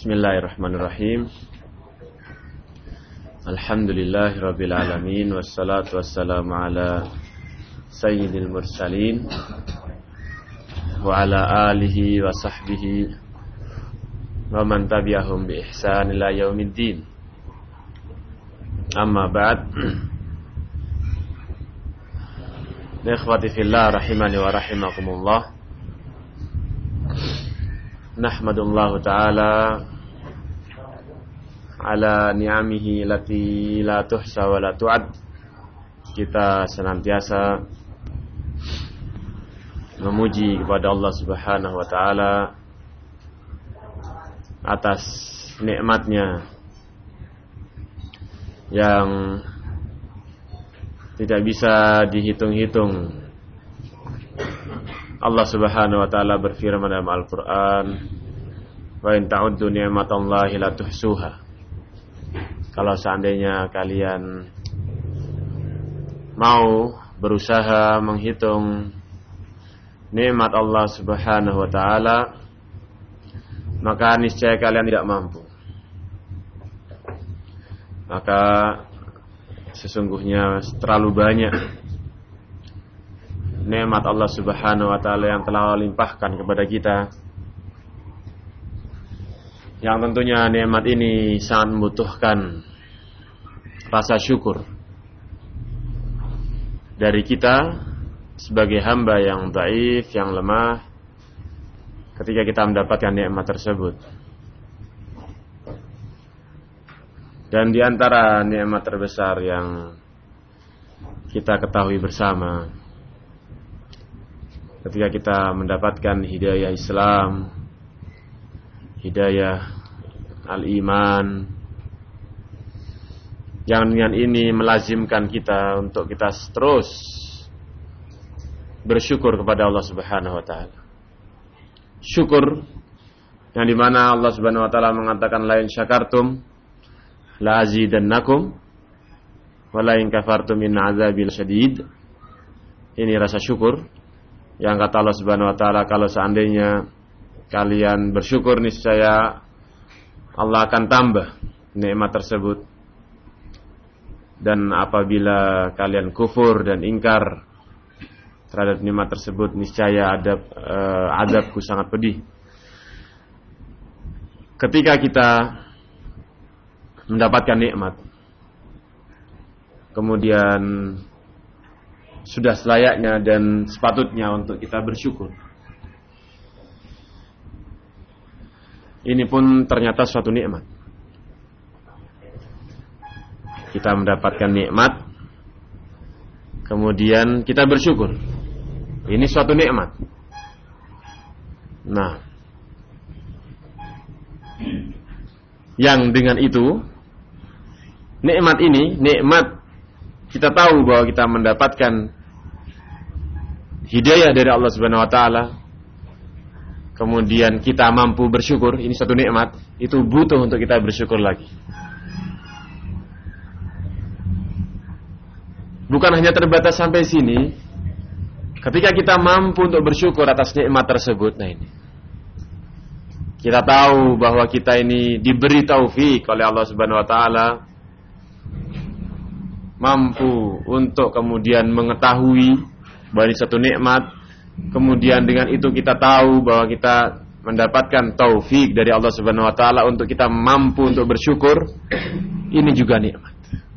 Bismillahirrahmanirrahim. Alhamdulillahirabbil alamin wassalatu wassalamu ala sayyidil mursalin wa ala alihi wa sahbihi wa man tabi'ahum bi ihsan ila yaumiddin. Amma ba'd. Ikhwati fillah rahimani wa rahimakumullah. Nahmadullahu ta'ala ala ni'amihi lati la tuhsa wa la tu'ad. Kita senantiasa memuji kepada Allah Subhanahu wa ta'ala atas nikmatnya yang tidak bisa dihitung-hitung. Allah Subhanahu wa ta'ala berfirman dalam Al-Qur'an, "Wa in ta'uddu ni'matallahi la tuhsuha." Kalau seandainya kalian mau berusaha menghitung nikmat Allah Subhanahu wa ta'ala, maka niscaya kalian tidak mampu. Maka sesungguhnya terlalu banyak nikmat Allah Subhanahu wa ta'ala yang telah limpahkan kepada kita, yang tentunya nikmat ini sangat membutuhkan rasa syukur dari kita sebagai hamba yang dhaif, yang lemah, ketika kita mendapatkan nikmat tersebut. Dan di antara nikmat terbesar yang kita ketahui bersama, ketika kita mendapatkan hidayah Islam, hidayah al-iman, yang dengan ini melazimkan kita untuk kita terus bersyukur kepada Allah Subhanahu wa ta'ala. Syukur yang dimana Allah Subhanahu wa ta'ala mengatakan, la in syakartum la azidannakum wa la in kafartum inna azabil syadid. Ini rasa syukur yang kata Allah Subhanahu wa ta'ala, kalau seandainya kalian bersyukur, niscaya Allah akan tambah nikmat tersebut. Dan apabila kalian kufur dan ingkar terhadap nikmat tersebut, niscaya azabku sangat pedih. Ketika kita mendapatkan nikmat, kemudian sudah selayaknya dan sepatutnya untuk kita bersyukur. Ini pun ternyata suatu nikmat. Kita mendapatkan nikmat, kemudian kita bersyukur. Ini suatu nikmat. Nah, yang dengan itu, nikmat ini, nikmat kita tahu bahwa kita mendapatkan hidayah dari Allah Subhanahu wa ta'ala, kemudian kita mampu bersyukur, ini satu nikmat, itu butuh untuk kita bersyukur lagi. Bukan hanya terbatas sampai sini. Ketika kita mampu untuk bersyukur atas nikmat tersebut, nah ini, kita tahu bahwa kita ini diberi taufik oleh Allah Subhanahu wa ta'ala, mampu untuk kemudian mengetahui bahwa ini satu nikmat. Kemudian dengan itu kita tahu bahwa kita mendapatkan taufik dari Allah Subhanahu wa ta'ala untuk kita mampu untuk bersyukur. Ini juga nikmat.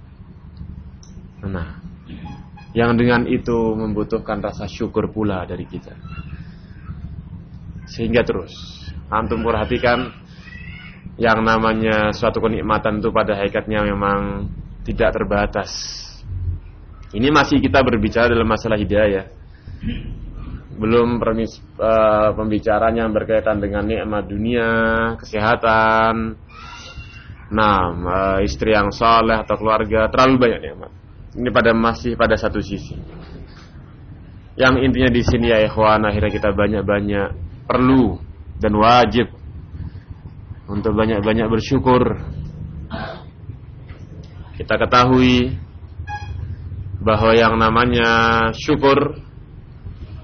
Nah, yang dengan itu membutuhkan rasa syukur pula dari kita. Sehingga terus antum perhatikan, yang namanya suatu kenikmatan itu pada hakikatnya memang tidak terbatas. Ini masih kita berbicara dalam masalah hidayah. Belum pembicaraan yang berkaitan dengan nikmat dunia, kesehatan, istri yang saleh atau keluarga, terlalu banyak nikmat. Ini masih pada satu sisi. Yang intinya di sini ya ikhwan, akhirnya kita banyak-banyak perlu dan wajib untuk banyak-banyak bersyukur. Kita ketahui bahwa yang namanya syukur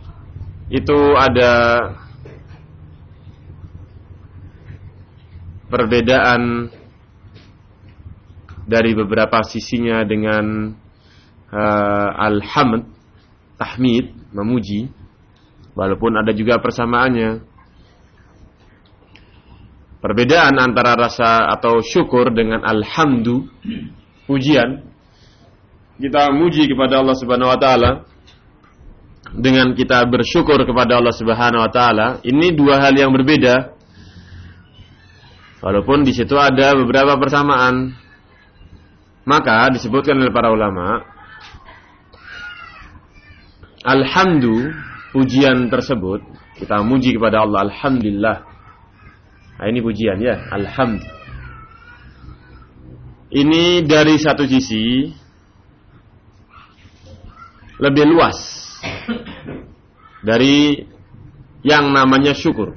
itu ada perbedaan dari beberapa sisinya dengan alhamd, tahmid, memuji, walaupun ada juga persamaannya. Perbedaan antara rasa atau syukur dengan alhamdu, pujian, kita memuji kepada Allah Subhanahu wa taala dengan kita bersyukur kepada Allah Subhanahu wa taala, ini dua hal yang berbeda. Walaupun di situ ada beberapa persamaan. Maka disebutkan oleh para ulama, alhamdu, pujian tersebut, kita memuji kepada Allah, alhamdulillah. Nah, ini pujian ya, alhamd. Ini dari satu sisi lebih luas dari yang namanya syukur.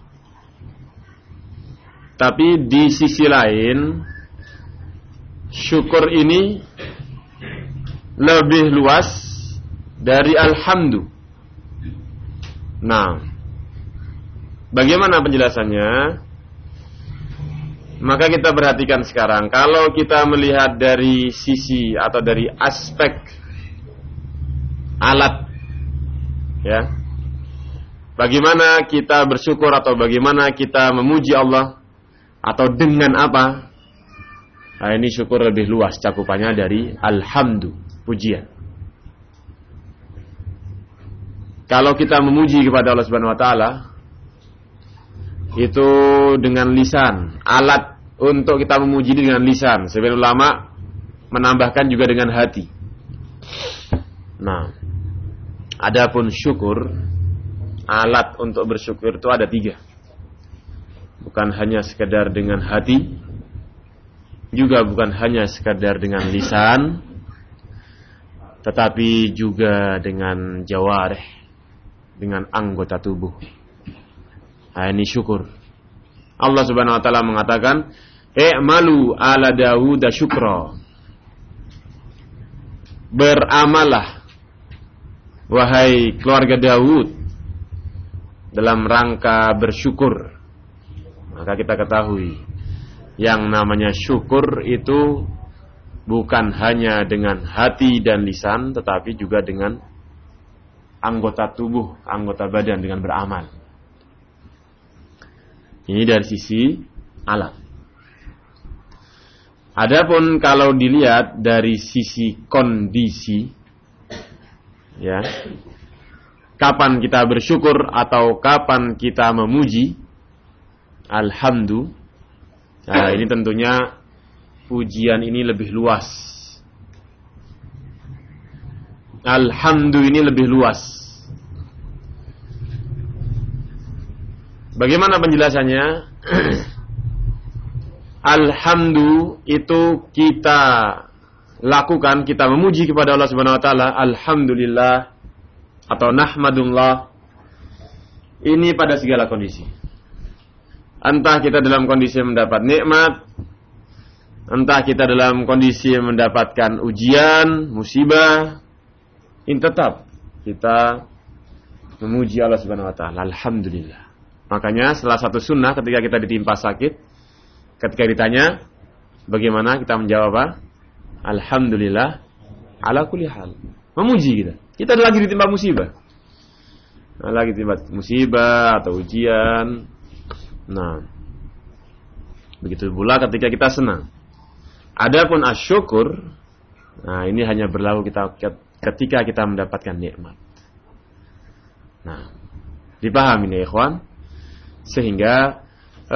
Tapi di sisi lain, syukur ini lebih luas dari alhamdu. Nah, bagaimana penjelasannya? Maka kita perhatikan sekarang, kalau kita melihat dari sisi atau dari aspek alat, ya, bagaimana kita bersyukur atau bagaimana kita memuji Allah atau dengan apa? Nah, ini syukur lebih luas cakupannya dari alhamdu, pujian. Kalau kita memuji kepada Allah Subhanahu wa taala, itu dengan lisan, alat untuk kita memuji dengan lisan. Sebagian ulama menambahkan juga dengan hati. Nah, adapun syukur, alat untuk bersyukur itu ada 3. Bukan hanya sekedar dengan hati, juga bukan hanya sekedar dengan lisan, tetapi juga dengan jawarih, dengan anggota tubuh. Nah, ini syukur. Allah Subhanahu wa taala mengatakan, "I'malu ala Dawud syukra." Beramalah wahai keluarga Daud dalam rangka bersyukur. Maka kita ketahui yang namanya syukur itu bukan hanya dengan hati dan lisan, tetapi juga dengan anggota tubuh, anggota badan, dengan beramal. Ini dari sisi alat. Adapun kalau dilihat dari sisi kondisi, ya, kapan kita bersyukur atau kapan kita memuji, alhamdu. Nah, ini tentunya pujian ini lebih luas. Alhamdu ini lebih luas. Bagaimana penjelasannya? Alhamdu itu kita lakukan, kita memuji kepada Allah Subhanahu wa taala, alhamdulillah atau nahmadullah. Ini pada segala kondisi. Entah kita dalam kondisi mendapat nikmat, entah kita dalam kondisi mendapatkan ujian, musibah, ini tetap kita memuji Allah Subhanahu wa taala, alhamdulillah. Makanya salah satu sunnah ketika kita ditimpa sakit, ketika ditanya bagaimana, kita menjawab apa? Alhamdulillah ala kulli hal. Memuji kita. Kita lagi ditimpa musibah. Lagi ditimpa musibah atau ujian. Nah, begitu pula ketika kita senang. Adapun asyukur, nah ini hanya berlaku kita ketika kita mendapatkan nikmat. Nah, dipahami nih ikhwan? Sehingga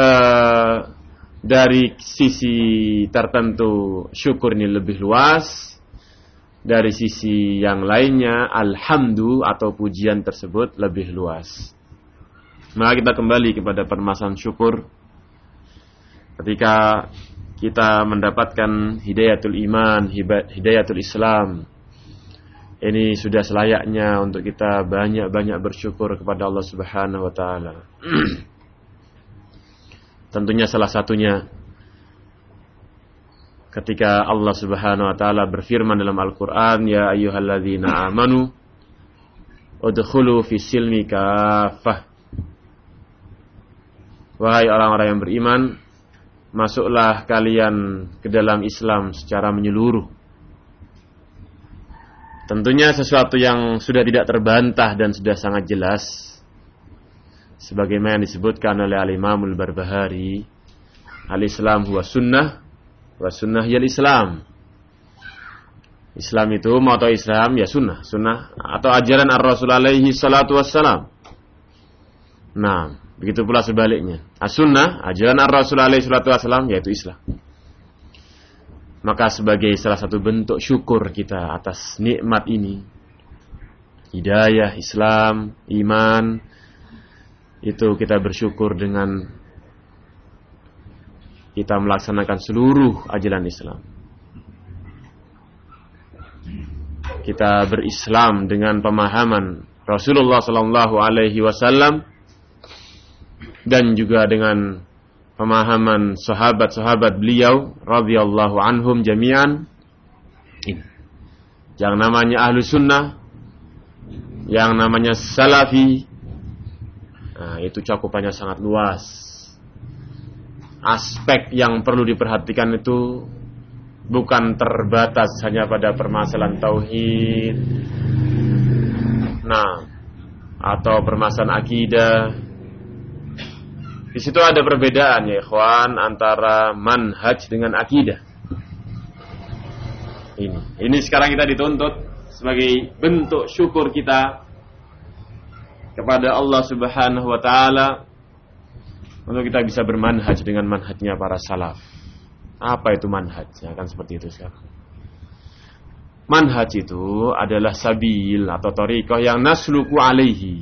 dari sisi tertentu syukur ini lebih luas, dari sisi yang lainnya alhamdu atau pujian tersebut lebih luas. Maka kita kembali kepada permasalahan syukur. Ketika kita mendapatkan hidayatul iman, hidayatul Islam, ini sudah selayaknya untuk kita banyak-banyak bersyukur kepada Allah Subhanahu wa taala. Tentunya salah satunya ketika Allah Subhanahu wa taala berfirman dalam Al-Qur'an, ya ayyuhalladzina amanu udkhulu fis silmi kaffah. Wahai orang-orang yang beriman, masuklah kalian ke dalam Islam secara menyeluruh. Tentunya sesuatu yang sudah tidak terbantah dan sudah sangat jelas, sebagaimana yang disebutkan oleh Al-Imam Al-Barbahari, Al-Islam huwa sunnah, wa sunnah hiyal Islam. Islam itu, mau atau Islam, ya sunnah. Sunnah atau ajaran Ar-Rasul alaihi salatu wassalam. Nah, begitu pula sebaliknya. As-sunnah, ajaran Ar-Rasul alaihi salatu wassalam, yaitu Islam. Maka sebagai salah satu bentuk syukur kita atas nikmat ini, hidayah, Islam, iman, itu kita bersyukur dengan kita melaksanakan seluruh ajaran Islam. Kita berislam dengan pemahaman Rasulullah sallallahu alaihi wasallam dan juga dengan pemahaman sahabat-sahabat beliau radhiyallahu anhum jami'an. Yang namanya ahlu sunnah, yang namanya salafi, nah, itu cakupannya sangat luas. Aspek yang perlu diperhatikan itu bukan terbatas hanya pada permasalahan tauhid, nah, atau permasalahan akidah. Di situ ada perbedaan ya ikhwan antara manhaj dengan akidah. Ini sekarang kita dituntut sebagai bentuk syukur kita kepada Allah Subhanahu wa taala untuk kita bisa bermanhaj dengan manhajnya para salaf. Apa itu manhaj? Ya, kan seperti itu sekarang. Manhaj itu adalah sabil atau thariqah yang nasluku alaihi.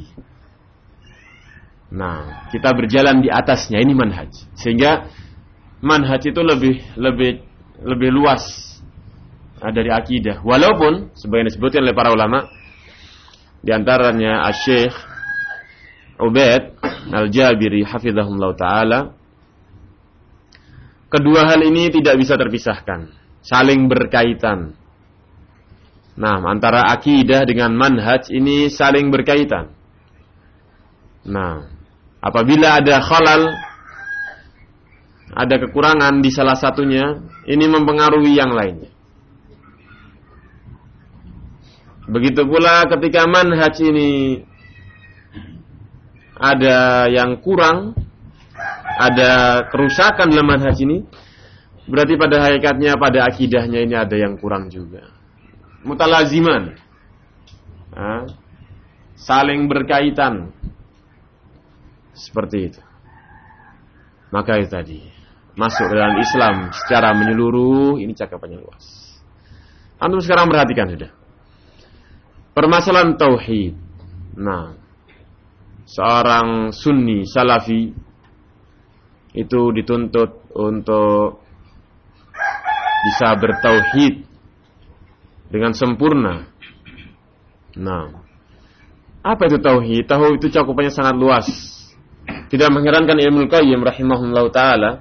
Nah, kita berjalan di atasnya, ini manhaj. Sehingga manhaj itu lebih luas dari akidah. Walaupun sebagian disebutkan oleh para ulama, di antaranya Asy-Syaikh Ubaid Al-Jabiri hafizahullah taala, kedua hal ini tidak bisa terpisahkan, saling berkaitan. Nah, antara akidah dengan manhaj ini saling berkaitan. Nah, apabila ada khalal, ada kekurangan di salah satunya, ini mempengaruhi yang lainnya. Begitu pula ketika manhaj ini ada yang kurang, ada kerusakan dalam manhaj ini, berarti pada hakikatnya, pada akidahnya ini ada yang kurang juga. Mutalaziman, saling berkaitan, seperti itu. Maka itu tadi, masuk dalam Islam secara menyeluruh, ini cakupannya luas. Antum sekarang perhatikan sudah permasalahan tauhid. Nah, seorang sunni salafi itu dituntut untuk bisa bertauhid dengan sempurna. Nah, apa itu tauhid? Tauhid itu cakupannya sangat luas. Tidak mengherankan Ibnu Qayyim rahimahullahu taala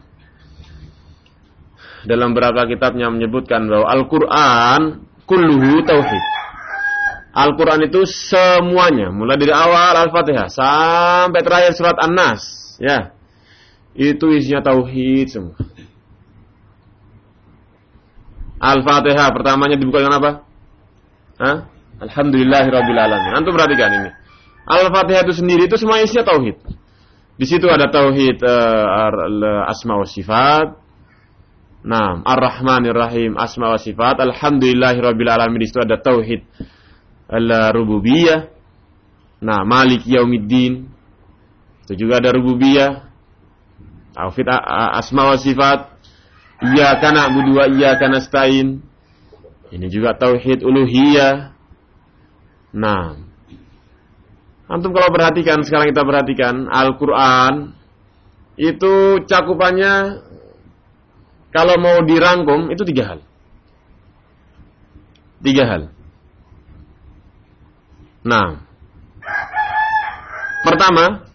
dalam beberapa kitabnya menyebutkan bahwa Al-Qur'an kulluhu tauhid. Al-Qur'an itu semuanya, mulai dari awal Al-Fatihah sampai terakhir surat An-Nas, ya. Itu isinya tauhid semua. Al-Fatihah pertamanya dibuka dengan apa? Alhamdulillahirabbil alamin. Antum perhatikan ini. Al-Fatihah itu sendiri itu semua isinya tauhid. Di situ ada tauhid asma wa sifat. Nah, Ar-Rahmanir Rahim, asma wa sifat. Alhamdulillahirabbil alamin. Di situ ada tauhid al-rububiyah. Nah, Malik Yaumiddin. Itu juga ada rububiyah. Tauhid asma wa sifat. Iyyaka na'budu wa iyyaka nasta'in. Ini juga tauhid uluhiyah. Nah, antum kalau perhatikan, sekarang kita perhatikan Al-Qur'an itu cakupannya kalau mau dirangkum itu 3 hal. 3 hal. Nah, pertama,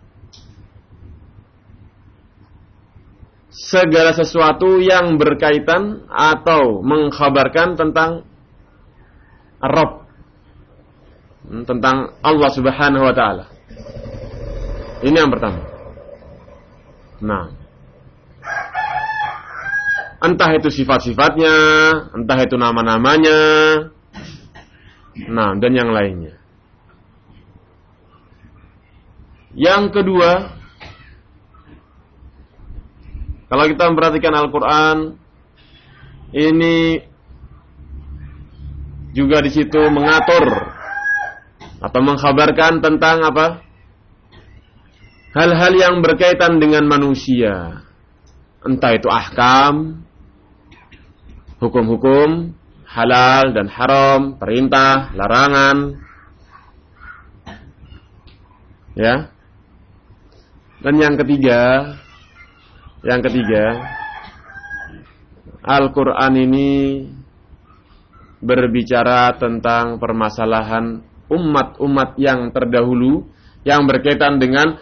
segala sesuatu yang berkaitan atau mengkhabarkan tentang Rabb, tentang Allah Subhanahu wa taala. Ini yang pertama. Nah, Entah itu sifat-sifatnya, entah itu nama-namanya, nah, dan yang lainnya. Yang kedua, kalau kita memperhatikan Al-Quran, ini juga di situ mengatur atau mengkhabarkan tentang apa? Hal-hal yang berkaitan dengan manusia. Entah itu ahkam, hukum-hukum, halal dan haram, perintah, larangan. Ya. Dan yang ketiga, Al-Quran ini berbicara tentang permasalahan umat-umat yang terdahulu yang berkaitan dengan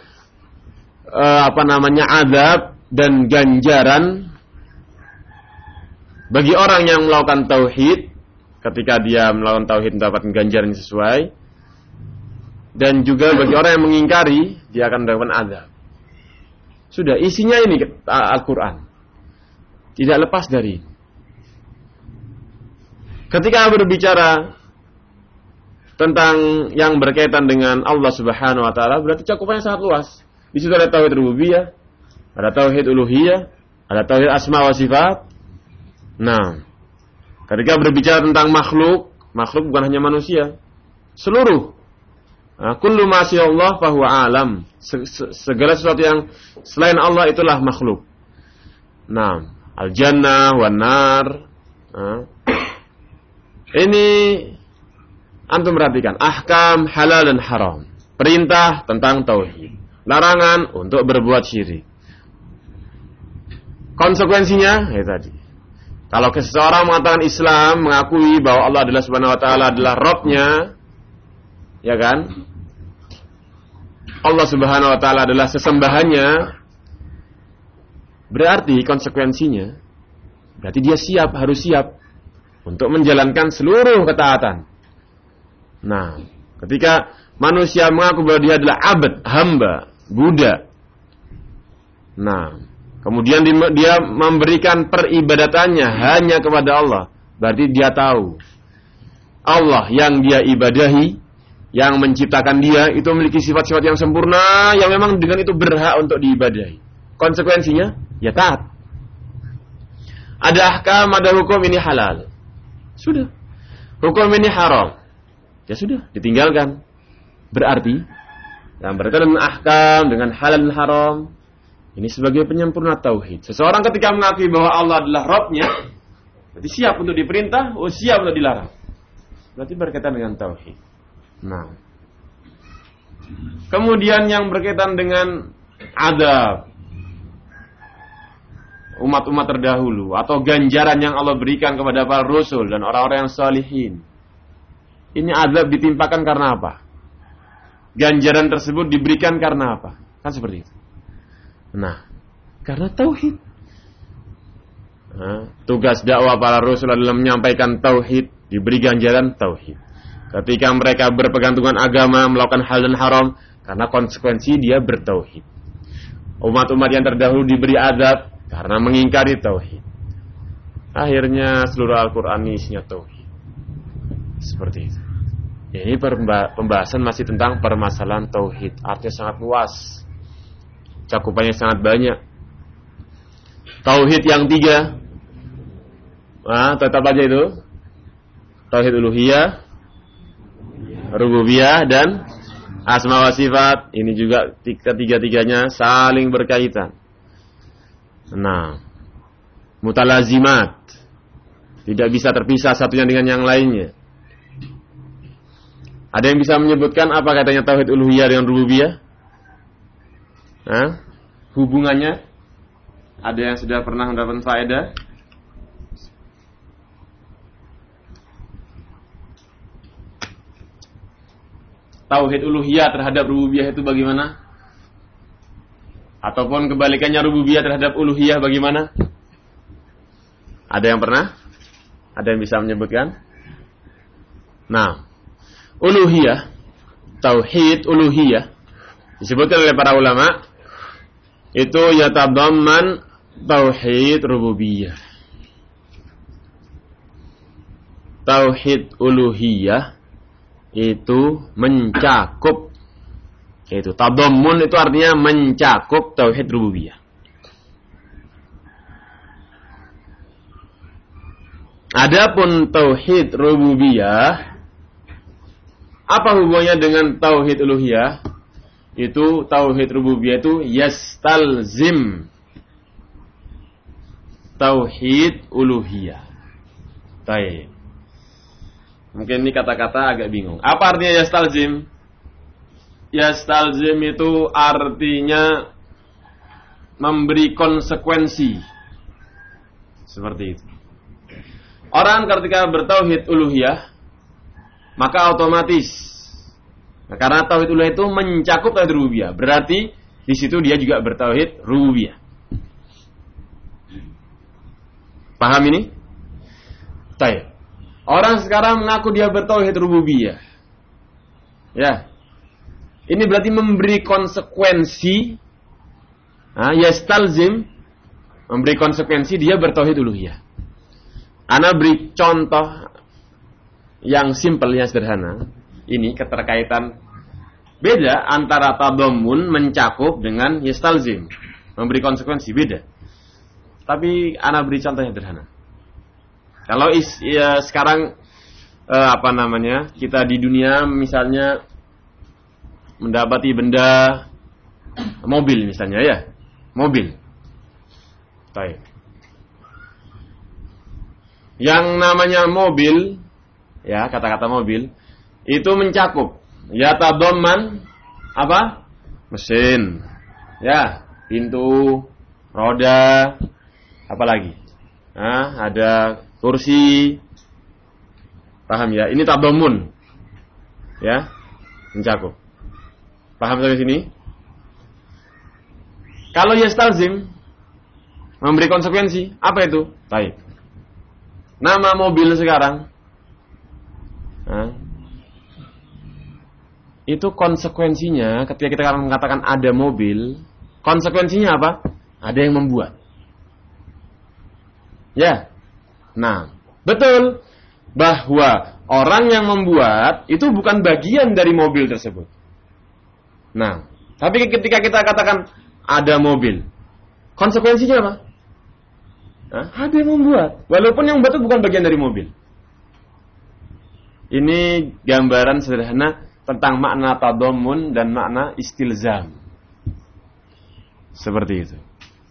azab dan ganjaran bagi orang yang melakukan tauhid. Ketika dia melakukan tauhid mendapatkan ganjaran yang sesuai, dan juga bagi orang yang mengingkari dia akan mendapatkan azab. Sudah, isinya ini Al-Quran. Tidak lepas dari. Ketika berbicara tentang yang berkaitan dengan Allah Subhanahu wa taala, berarti cakupannya sangat luas. Di situ ada tauhid rububiyah, ada tauhid uluhiyah, ada tauhid asma wa sifat. Nah, ketika berbicara tentang makhluk bukan hanya manusia, seluruh. Kullu ma Allah fahuwa alam. Segala sesuatu yang selain Allah itulah makhluk. Nah, al-jannah wan nar. Ini antum perhatikan, ahkam halal dan haram. Perintah tentang tauhid, larangan untuk berbuat syirik. Konsekuensinya tadi. Kalau seseorang mengatakan Islam, mengakui bahwa Allah adalah Subhanahu wa taala adalah Rabb-nya, ya kan? Allah Subhanahu wa taala adalah sesembahannya. Berarti konsekuensinya berarti dia harus siap untuk menjalankan seluruh ketaatan. Nah, ketika manusia mengaku bahwa dia adalah abd, hamba, budak. Nah, kemudian dia memberikan peribadatannya hanya kepada Allah. Berarti dia tahu Allah yang dia ibadahi, yang menciptakan dia, itu memiliki sifat-sifat yang sempurna, yang memang dengan itu berhak untuk diibadahi. Konsekuensinya, ya taat. Ada ahkam, ada hukum, ini halal. Sudah. Hukum ini haram. Ya sudah, ditinggalkan. Berarti, yang berkaitan dengan ahkam, dengan halal dan haram, ini sebagai penyempurna tauhid. Seseorang ketika mengakui bahwa Allah adalah Rabb-nya, berarti siap untuk diperintah, siap untuk dilarang. Berarti berkaitan dengan tauhid. Nah, kemudian yang berkaitan dengan azab umat-umat terdahulu atau ganjaran yang Allah berikan kepada para rasul dan orang-orang yang salihin. Ini azab ditimpakan karena apa? Ganjaran tersebut diberikan karena apa? Kan seperti itu. Nah, karena tauhid. Tugas dakwah para rasul adalah menyampaikan tauhid, diberi ganjaran tauhid. Ketika mereka berpegang teguh agama, melakukan hal dan haram, karena konsekuensi dia bertauhid. Umat-umat yang terdahulu diberi azab karena mengingkari tauhid. Akhirnya seluruh Al-Quran ini isinya tauhid. Seperti itu. Ini pembahasan masih tentang permasalahan tauhid. Artinya sangat luas. Cakupannya sangat banyak. Tauhid yang 3. Tetap aja itu. Tauhid uluhiyah, rububiyah dan asma wa sifat. Ini juga ketiga-tiganya saling berkaitan. Nah, mutalazimat, tidak bisa terpisah satunya dengan yang lainnya. Ada yang bisa menyebutkan apa katanya tauhid uluhiyah dengan rububiyah? Hubungannya? Ada yang sudah pernah mendapatkan faedah? Tauhid uluhiyah terhadap rububiyah itu bagaimana? Ataupun kebalikannya rububiyah terhadap uluhiyah bagaimana? Ada yang pernah? Ada yang bisa menyebutkan? Nah, uluhiyah, tauhid uluhiyah disebutkan oleh para ulama itu yatadamman tauhid rububiyah. tauhid uluhiyah itu mencakup, yaitu tadammun itu artinya mencakup tauhid rububiyah. Adapun tauhid rububiyah apa hubungannya dengan tauhid uluhiyah? Itu tauhid rububiyah itu yastalzim tauhid uluhiyah. Baik. Mungkin ini kata-kata agak bingung. Apa artinya yastalzim? Yastalzim itu artinya memberi konsekuensi. Seperti itu. Orang ketika bertauhid uluhiyah, maka otomatis, karena tauhid uluhiyah itu mencakup tauhid rububiyah, berarti di situ dia juga bertauhid rububiyah. Paham ini? Baik. Orang sekarang mengaku dia bertauhid rububiyah. Ya. Ini berarti memberi konsekuensi, yastalzim, memberi konsekuensi dia bertauhid uluhiyah. Ana beri contoh yang simpel, yang sederhana. Ini keterkaitan beda antara tadammun mencakup dengan yastalzim, memberi konsekuensi, beda. Tapi ana beri contoh yang sederhana. Kalau sekarang kita di dunia misalnya mendapati benda mobil misalnya, ya, mobil. Baik. Yang namanya mobil, ya, kata-kata mobil itu mencakup ya tadamman apa? Mesin, ya, pintu, roda, apa lagi? Ada kursi. Paham ya? Ini tadammun. Ya, mencakup. Paham sampai sini? Kalau yastalzim memberi konsekuensi, apa itu? Baik. Nama mobil sekarang, itu konsekuensinya ketika kita mengatakan ada mobil, konsekuensinya apa? Ada yang membuat. Ya. Nah, betul bahwa orang yang membuat itu bukan bagian dari mobil tersebut. Nah, tapi ketika kita katakan ada mobil, konsekuensinya apa? Ada yang membuat, walaupun yang membuat itu bukan bagian dari mobil. Ini gambaran sederhana tentang makna tadammun dan makna istilzam. Seperti itu.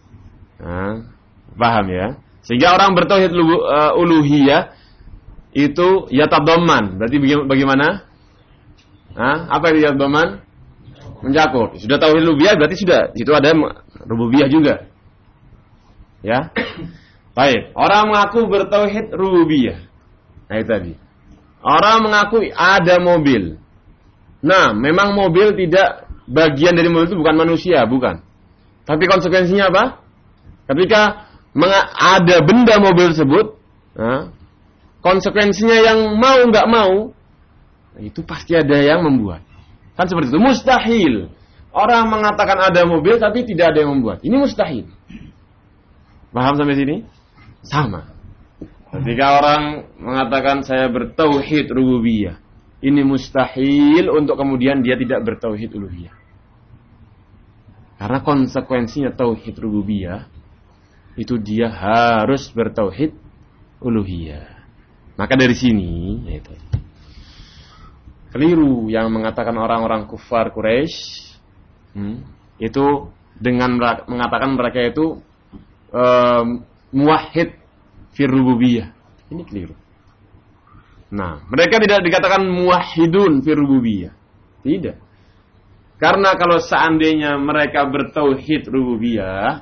Paham ya? Sehingga orang bertauhid uluhiyah itu yatadamman. Berarti bagaimana? Apa itu yatadamman? Mencakup. Sudah tauhid rububiyah berarti sudah itu ada rububiyah juga. Ya. Baik, orang mengaku bertauhid rububiyah. Nah, itu tadi. Orang mengaku ada mobil. Nah, memang mobil tidak bagian dari mobil itu bukan manusia, bukan. Tapi konsekuensinya apa? Ketika ada benda mobil tersebut, konsekuensinya yang mau nggak mau, itu pasti ada yang membuat. Kan seperti itu. Mustahil. Orang mengatakan ada mobil tapi tidak ada yang membuat. Ini mustahil. Paham sampai sini? Sama. Ketika orang mengatakan saya bertauhid rububiyah, ini mustahil untuk kemudian dia tidak bertauhid uluhiyah. Karena konsekuensinya tauhid rububiyah itu dia harus bertauhid uluhiyah. Maka dari sini yaitu keliru yang mengatakan orang-orang kufar Quraisy itu dengan mengatakan mereka itu muwahhid fir rububiyah. Ini keliru. Nah, mereka tidak dikatakan muwahhidun fir rububiyah. Tidak. Karena kalau seandainya mereka bertauhid rububiyah,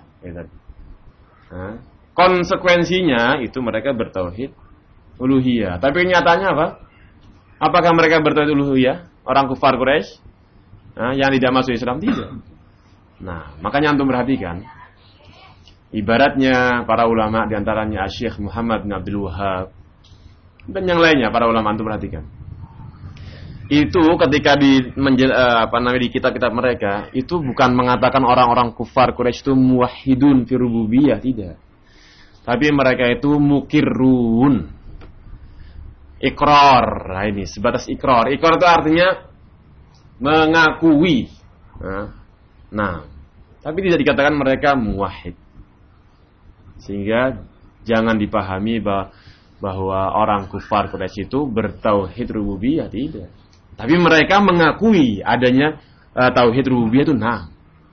konsekuensinya itu mereka bertauhid uluhiyah. Tapi nyatanya apa? Apakah mereka bertauhid uluhiyah? Orang kufar Quraisy yang tidak masuk Islam? Tidak. Nah, makanya antum perhatikan. Ibaratnya para ulama diantaranya Syekh Muhammad bin Abdul Wahhab dan yang lainnya para ulama, antum perhatikan. Itu ketika di kitab-kitab mereka itu bukan mengatakan orang-orang kufar Quraisy itu muwahhidun fi rububiyah, tidak. Tapi mereka itu mukirrun. Iqrar. Nah, ini sebatas iqrar. Iqrar itu artinya mengakui. Nah, tapi tidak dikatakan mereka muwahhid. Sehingga jangan dipahami bahwa orang kufar Quraisy itu bertauhid rububiyah, tidak. Tapi mereka mengakui adanya tauhid rububiyah itu. Nah,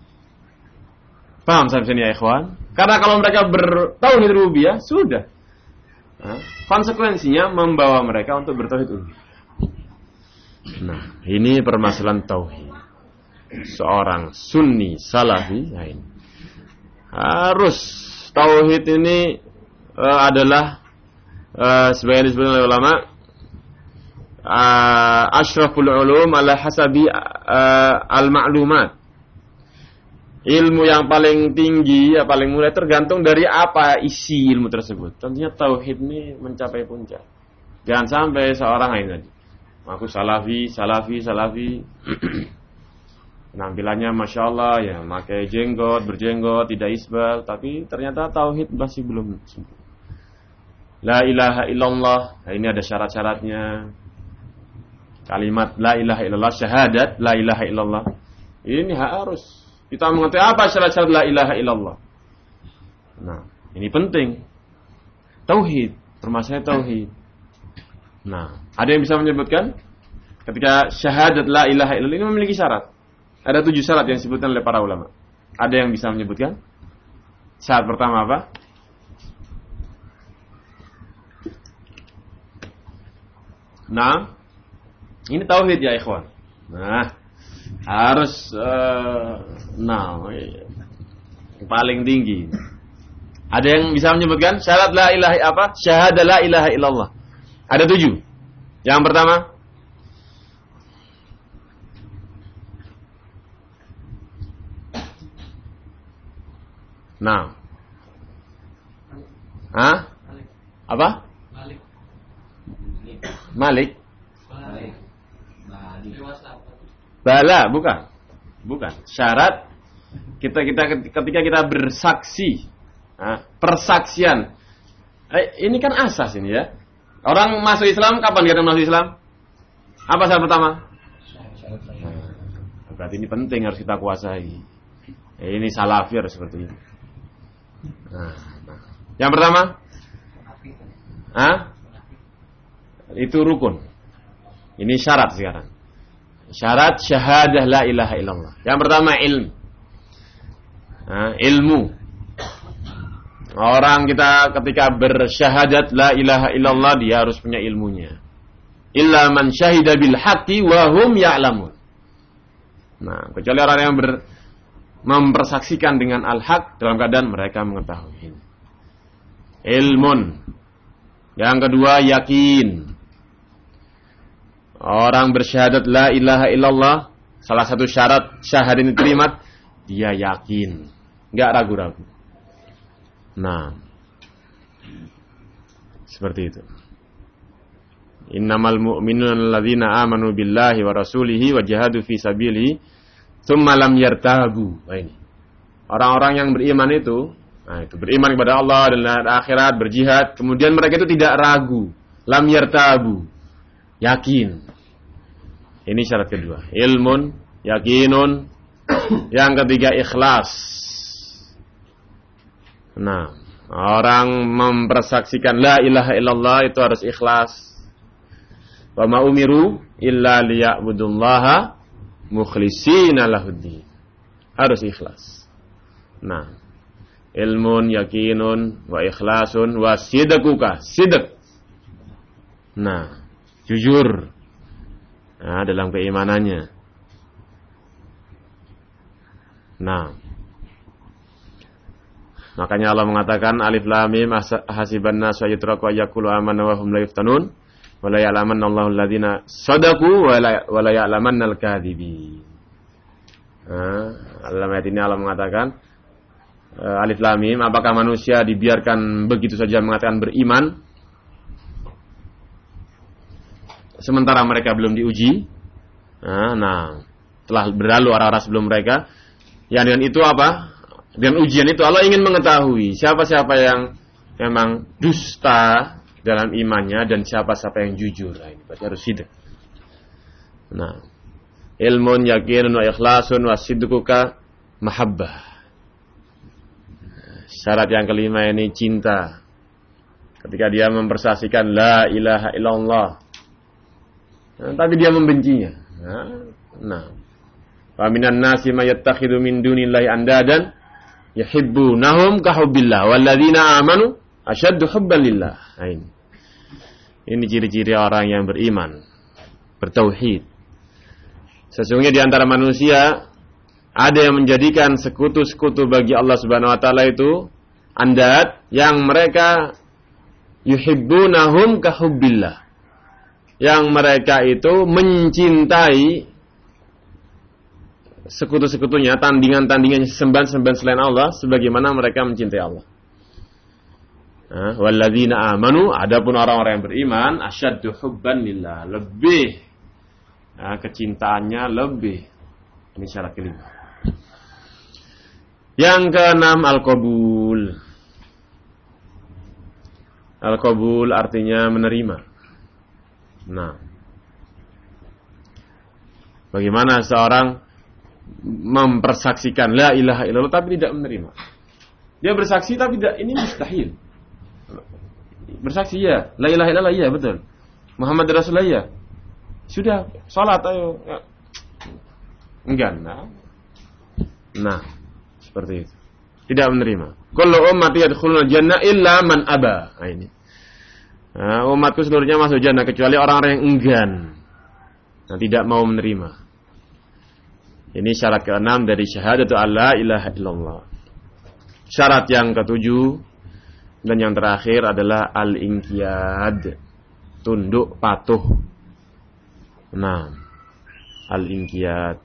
paham sampai sini ya ikhwan? Karena kalau mereka bertauhid rububiyah, sudah. Konsekuensinya membawa mereka untuk bertauhid rububiyah. Nah, ini permasalahan tauhid. Seorang sunni salafi, nah ini harus tauhid ini adalah sebagian disebutkan oleh ulama asyraful ulum ala hasabi al-ma'lumat. Ilmu yang paling tinggi, ya paling mulia tergantung dari apa isi ilmu tersebut. Tentunya tauhid ini mencapai puncak. Jangan sampai seorang ini tadi, aku salafi. Penampilannya masya Allah ya, pakai berjenggot, tidak isbal, tapi ternyata tauhid masih belum sempurna. La ilaha illallah, nah ini ada syarat-syaratnya. Kalimat la ilaha illallah, syahadat la ilaha illallah. Ini harus kita mengerti apa syarat-syarat la ilaha illallah. Nah, ini penting. Tauhid, permasalahan tauhid. Nah, ada yang bisa menyebutkan ketika syahadat la ilaha illallah ini memiliki syarat. Ada 7 syarat yang disebutkan oleh para ulama. Ada yang bisa menyebutkan? Syarat pertama apa? Nah, ini tauhid ya ikhwan. Nah, harus paling tinggi. Ada yang bisa menyebutkan syarat la ilaha apa? Syahadat la ilaha illallah. Ada 7. Yang pertama, nah, apa? Malik. Bala, bukan. Syarat ketika kita bersaksi, persaksian. Ini kan asas ini ya. Orang masuk Islam kapan kita masuk Islam? Apa syarat pertama? Berarti ini penting, harus kita kuasai. Ini salafir seperti ini. Yang pertama? Itu rukun. Ini syarat sekarang. Syarat syahadah la ilaha illallah. Yang pertama ilmu. Orang kita ketika bersyahadat la ilaha illallah, dia harus punya ilmunya. Illa man syahida bil haqqi wa hum ya'lamun. Nah, kecuali orang yang mempersaksikan dengan al-haq dalam keadaan mereka mengetahui. Ilmun. Yang kedua yakin. Orang bersyahadat la ilaha illallah, salah satu syarat syahadat ini diterima, dia yakin, enggak ragu-ragu. Nah, seperti itu. Innamal mu'minuna alladzina amanu billahi wa rasulihi wa jahadu fi sabilihi tsumma lam yartabu. Nah, ini. Orang-orang yang beriman itu, beriman kepada Allah dan akhirat, berjihad, kemudian mereka itu tidak ragu, lam yartabu, yakin. Ini syarat kedua. Ilmun, yakinun. Yang ketiga ikhlas. Nah, orang mempersaksikan la ilaha illallah itu harus ikhlas. Wa ma umiru illa liya'budullaha mukhlishina lahuddin. Harus ikhlas. Nah, ilmun, yakinun, wa ikhlasun, wa sidquka, sidq. Nah, jujur. Nah, dalam keimanannya. Nah, makanya Allah mengatakan alif lam mim hasiban nas wa yutraku yaqulu amanna wa hum la yuftanun wa la ya'lamanna Allahu alladziina shadaqu wa la ya'lamanna al-kadzibin. Dalam ayat ini Allah mengatakan alif lam mim, apakah manusia dibiarkan begitu saja mengatakan beriman sementara mereka belum diuji? Nah, telah berlalu orang-orang sebelum mereka. Yang dengan itu apa? Dengan ujian itu Allah ingin mengetahui siapa-siapa yang memang dusta dalam imannya dan siapa-siapa yang jujur. Nah, ini berarti harus sidq. Nah, ilmun yakinun wa ikhlasun wa sidquka mahabbah. Syarat yang kelima ini cinta. Ketika dia mempersaksikan la ilaha illallah, tapi dia membencinya. Nah, wa minan nasi may yattakhidhu min dunillahi andadan yuhibbunahum ka hubbillah walladzina amanu asyaddu hubban lillah. Nah, ini ciri-ciri orang yang beriman, bertauhid. Sesungguhnya di antara manusia ada yang menjadikan sekutu-sekutu bagi Allah Subhanahu wa taala itu andad yang mereka yuhibbunahum ka hubbillah. Yang mereka itu mencintai sekutu-sekutunya, tandingan-tandingan sembahan-sembahan selain Allah sebagaimana mereka mencintai Allah. Walladzina amanu, adapun orang-orang yang beriman, asyaddu hubban lillah, lebih kecintaannya lebih. Ini syarat kelima. Yang keenam, al-qabul. Al-qabul artinya menerima. Nah, bagaimana seorang mempersaksikan la ilaha illallah tapi tidak menerima? Dia bersaksi tapi tidak, ini mustahil. Bersaksi ya, la ilaha illallah ya, betul. Muhammad Rasulullah ya. Sudah, salat ayo. Enggak, nah, seperti itu. Tidak menerima. Kullu ummati yadkhuluna jannah illa man aba. Nah, ini. Nah, umatku seluruhnya masuk jannah kecuali orang-orang yang enggan. Nah, tidak mau menerima. Ini syarat ke-6 dari syahadatu alla ilaha illallah. Syarat yang ke-7 dan yang terakhir adalah al-inqiyad. Tunduk patuh. Nah, al-inqiyad.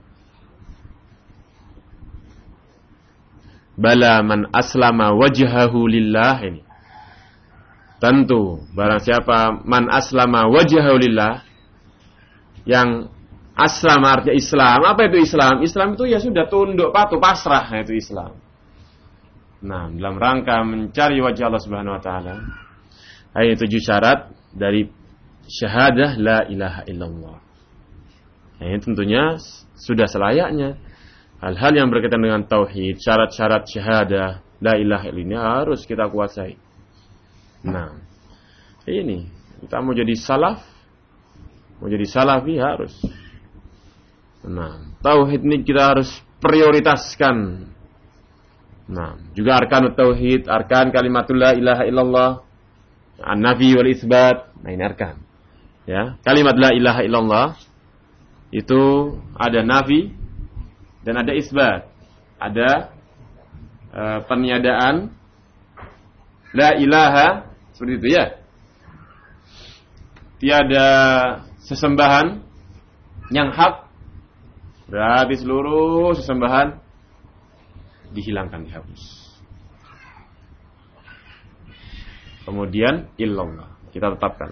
Bala man aslama wajhahu lillah, ini. Tentu barang siapa man aslama wajhahu lillah, yang aslama artinya Islam. Apa itu Islam? Islam itu ya sudah tunduk patuh pasrah, itu Islam. Nah, dalam rangka mencari wajah Allah Subhanahu wa taala. Ini 7 syarat dari syahadah la ilaha illallah. Nah, ini tentunya sudah selayaknya hal-hal yang berkaitan dengan tauhid, syarat-syarat syahadah la ilaha illallah ini harus kita kuasai. Nah, ini kita mau jadi salaf, mau jadi salafi harus. Nah, tauhid ini kita harus prioritaskan. Nah, juga arkanut tauhid, arkan kalimatul la ilaha illallah, an-nafi wal isbat. Nah, ini arkan. Ya, kalimat la ilaha illallah itu ada nafi dan ada isbat. Ada peniadaan la ilaha, seperti itu ya. Tiada sesembahan yang hak, berarti seluruh sesembahan dihilangkan, dihapus. Kemudian illallah, kita tetapkan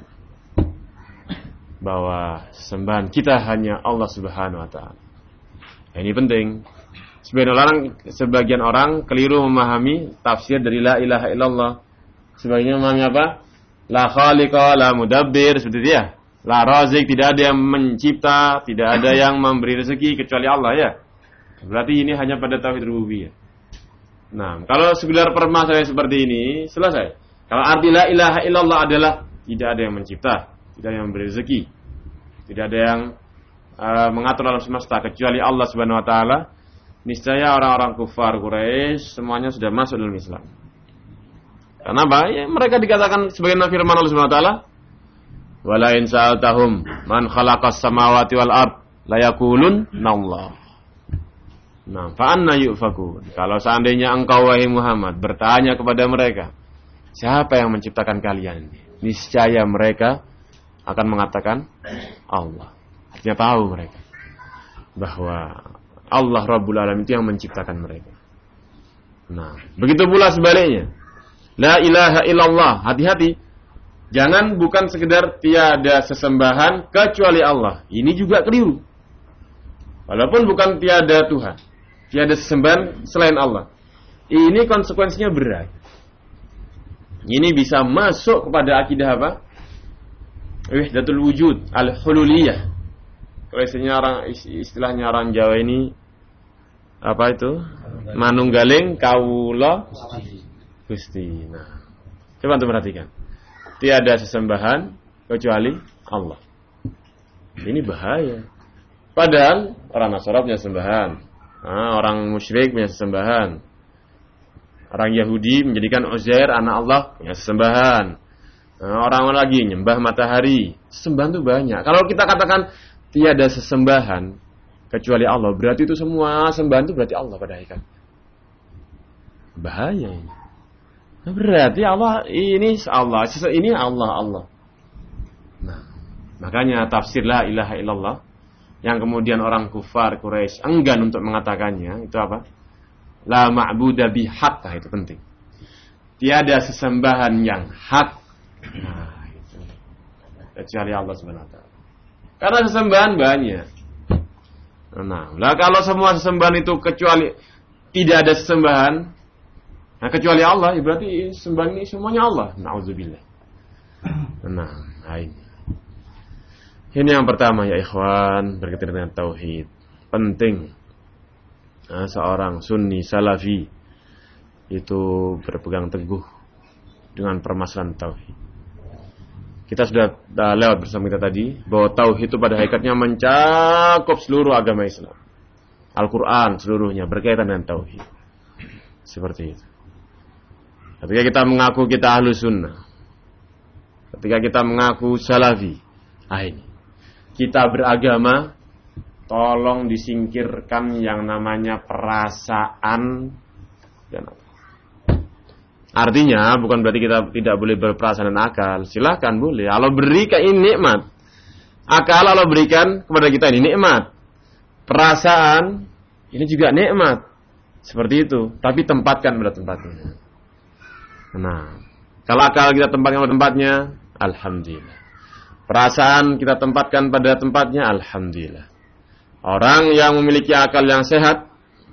bahwa sembahan kita hanya Allah Subhanahu wa taala. Nah, ini penting. Sebagian orang keliru memahami tafsir dari la ilaha illallah. Sebagian memahami apa? La khaliqa, la mudabbir, seperti itu ya. La razik, tidak ada yang mencipta, tidak ada yang memberi rezeki kecuali Allah ya. Berarti ini hanya pada tauhid rububiyah. Nah, kalau sekedar permasalahan seperti ini selesai. Kalau arti la ilaha illallah adalah tidak ada yang mencipta, tidak ada yang memberi rezeki, tidak ada yang mengatur alam semesta kecuali Allah Subhanahu wa taala, niscaya orang-orang kufar Quraisy semuanya sudah masuk dalam Islam. Kenapa? Ya, mereka dikatakan sebagaimana firman Allah Subhanahu wa taala, "Wala in sa'altahum man khalaqas samawati wal ard la yaqulun Allah." Nah, fa anna yufakun. Kalau seandainya engkau wahai Muhammad bertanya kepada mereka, siapa yang menciptakan kalian? Niscaya mereka akan mengatakan Allah. Artinya tahu mereka bahwa Allah Rabbul Alamin itu yang menciptakan mereka. Nah, begitu pula sebaliknya. La ilaha illallah. Hati-hati. Jangan bukan sekedar tiada sesembahan kecuali Allah. Ini juga keliru. Walaupun bukan tiada Tuhan, tiada sesembahan selain Allah. Ini konsekuensinya berat. Ini bisa masuk kepada akidah apa? Wahdatul wujud, al-hululiyah. Kalau istilahnya orang Jawa ini apa itu? Manunggaling kawula Gusti. Nah, coba untuk perhatikan. Tiada sesembahan kecuali Allah. Ini bahaya. Padahal orang Nasrani punya sembahan, orang musyrik punya sesembahan, orang Yahudi menjadikan Uzair anak Allah punya sesembahan, orang lagi nyembah matahari. Sesembahan itu banyak. Kalau kita katakan tiada sesembahan kecuali Allah, berarti itu semua sembahan itu berarti Allah pada hakikatnya. Bahaya ini. Berarti Allah ini Allah. Nah, makanya tafsir la ilaha illallah yang kemudian orang kufar Quraisy enggan untuk mengatakannya, itu apa? La ma'buda bihaq, itu penting. Tiada sesembahan yang hak. Nah, itu. Kecuali Allah Subhanahu wa taala. Karena sesembahan banyak. Nah, kalau semua sesembahan itu kecuali tidak ada sesembahan, nah kecuali Allah, berarti sembahan ini semuanya Allah. Nauzubillah. Nah, ini yang pertama ya ikhwan, berkaitan dengan tauhid. Penting seorang sunni salafi itu berpegang teguh dengan permasalahan tauhid. Kita sudah lewat bersama kita tadi bahwa tauhid itu pada hakikatnya mencakup seluruh agama Islam. Al-Quran seluruhnya berkaitan dengan tauhid. Seperti itu. Ketika kita mengaku kita ahlu sunnah, ketika kita mengaku salafi, ini kita beragama, tolong disingkirkan yang namanya perasaan dan artinya bukan berarti kita tidak boleh berperasaan dan akal. Silahkan boleh. Allah berikan ini nikmat. Akal Allah berikan kepada kita ini nikmat. Perasaan ini juga nikmat. Seperti itu. Tapi tempatkan pada tempatnya. Nah, kalau akal kita tempatkan pada tempatnya, alhamdulillah. Perasaan kita tempatkan pada tempatnya, alhamdulillah. Orang yang memiliki akal yang sehat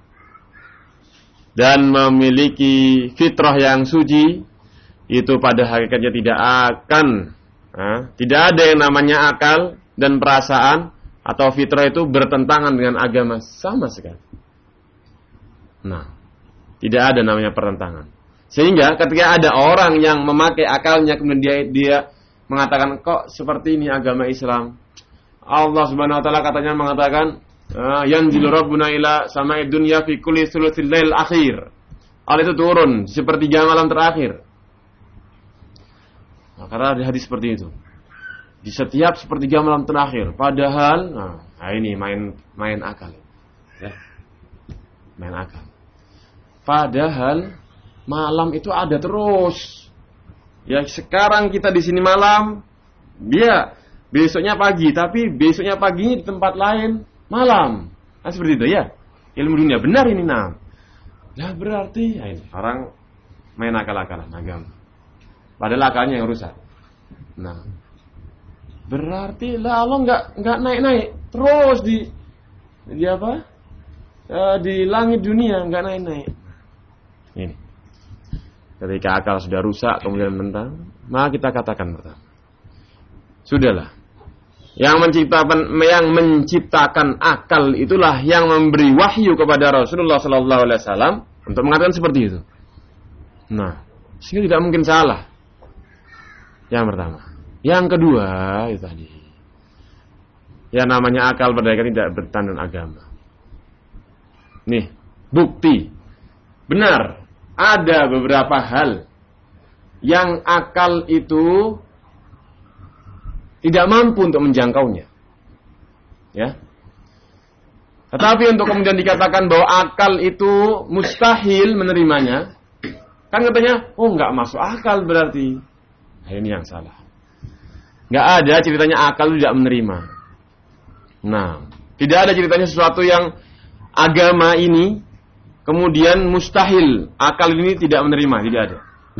dan memiliki fitrah yang suci, itu pada hakikatnya tidak ada yang namanya akal dan perasaan atau fitrah itu bertentangan dengan agama sama sekali. Nah, tidak ada namanya pertentangan. Sehingga ketika ada orang yang memakai akalnya kemudian dia mengatakan kok seperti ini agama Islam. Allah Subhanahu wa taala katanya mengatakan yanzilu rabbuna ila sama'id dunya fi kulli thulutsil lail akhir. Allah itu turun di sepertiga malam terakhir. Nah, karena ada hadis seperti itu. Di setiap sepertiga malam terakhir. Padahal ini main akal. Ya. Main akal. Padahal malam itu ada terus. Ya sekarang kita di sini malam, dia besoknya pagi, tapi besoknya paginya di tempat lain malam. Nah, seperti itu ya. Ilmu dunia benar ini nah. Nah berarti ini orang main akal-akalan agama. Padahal akalnya yang rusak. Nah berarti lah Allah nggak naik-naik terus di apa? Di langit dunia nggak naik-naik. Ini. Ketika akal sudah rusak kemudian mentang, maka kita katakan pertama, sudahlah. Yang menciptakan akal itulah yang memberi wahyu kepada Rasulullah sallallahu alaihi wasallam untuk mengatakan seperti itu. Nah, sehingga tidak mungkin salah. Yang pertama. Yang kedua, itu tadi. Ya namanya akal pada hakikatnya tidak bertentangan agama. Nih, bukti. Benar. Ada beberapa hal yang akal itu tidak mampu untuk menjangkaunya. Ya. Tetapi untuk kemudian dikatakan bahwa akal itu mustahil menerimanya, kan katanya, nggak masuk akal berarti. Nah, ini yang salah. Nggak ada ceritanya akal tidak menerima. Nah, tidak ada ceritanya sesuatu yang agama ini kemudian mustahil, akal ini tidak menerima, tidak ada.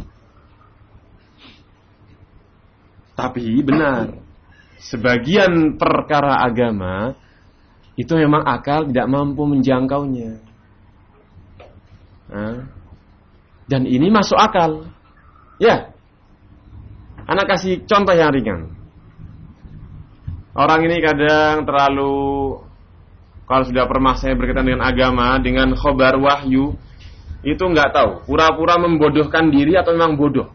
Tapi benar, sebagian perkara agama itu memang akal tidak mampu menjangkaunya. Dan ini masuk akal. Ya, Anak kasih contoh yang ringan. Orang ini kadang terlalu, kalau sudah permasalahan berkaitan dengan agama, dengan khobar wahyu, itu nggak tahu, pura-pura membodohkan diri atau memang bodoh.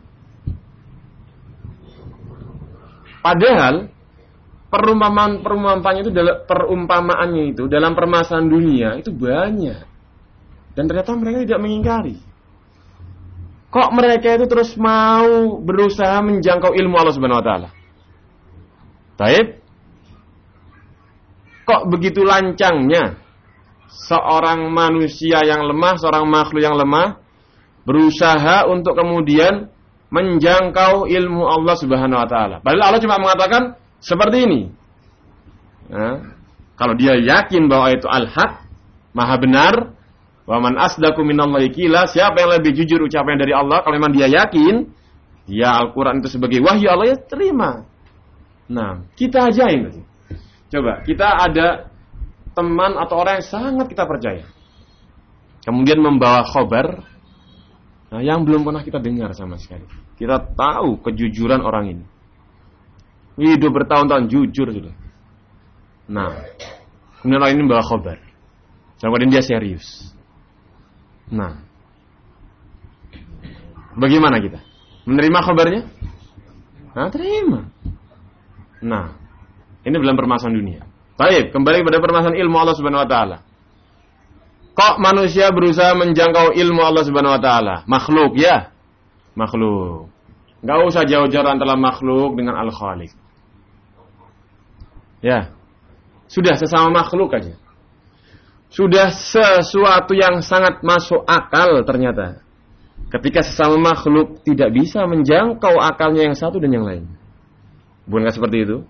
Padahal perumpamaannya itu dalam permasalahan dunia itu banyak, dan ternyata mereka tidak mengingkari. Kok mereka itu terus mau berusaha menjangkau ilmu Allah Subhanahu wa taala? Baik. Kok begitu lancangnya seorang manusia yang lemah, seorang makhluk yang lemah berusaha untuk kemudian menjangkau ilmu Allah Subhanahu wa taala. Padahal Allah cuma mengatakan seperti ini. Nah, kalau dia yakin bahwa itu al-haq, maha benar, wa man asdaqu minallahi qila, siapa yang lebih jujur ucapan dari Allah, kalau memang dia yakin ya Al-Qur'an itu sebagai wahyu Allah, ya terima. Nah, kita ajain berarti. Coba, kita ada teman atau orang yang sangat kita percaya, kemudian membawa khobar yang belum pernah kita dengar sama sekali. Kita tahu kejujuran orang ini, hidup bertahun-tahun jujur sudah. Nah, kemudian orang ini membawa khobar, kemudian dia serius. Nah, bagaimana kita? Menerima khobarnya? Nah, terima. Nah, ini dalam permasalahan dunia. Baik, kembali kepada permasalahan ilmu Allah Subhanahu wa taala. Kok manusia berusaha menjangkau ilmu Allah Subhanahu wa taala? Makhluk ya. Makhluk. Enggak usah jauh-jauh antara makhluk dengan Al-Khaliq. Ya. Sudah sesama makhluk aja. Sudah sesuatu yang sangat masuk akal ternyata. Ketika sesama makhluk tidak bisa menjangkau akalnya yang satu dan yang lain. Bukankah seperti itu?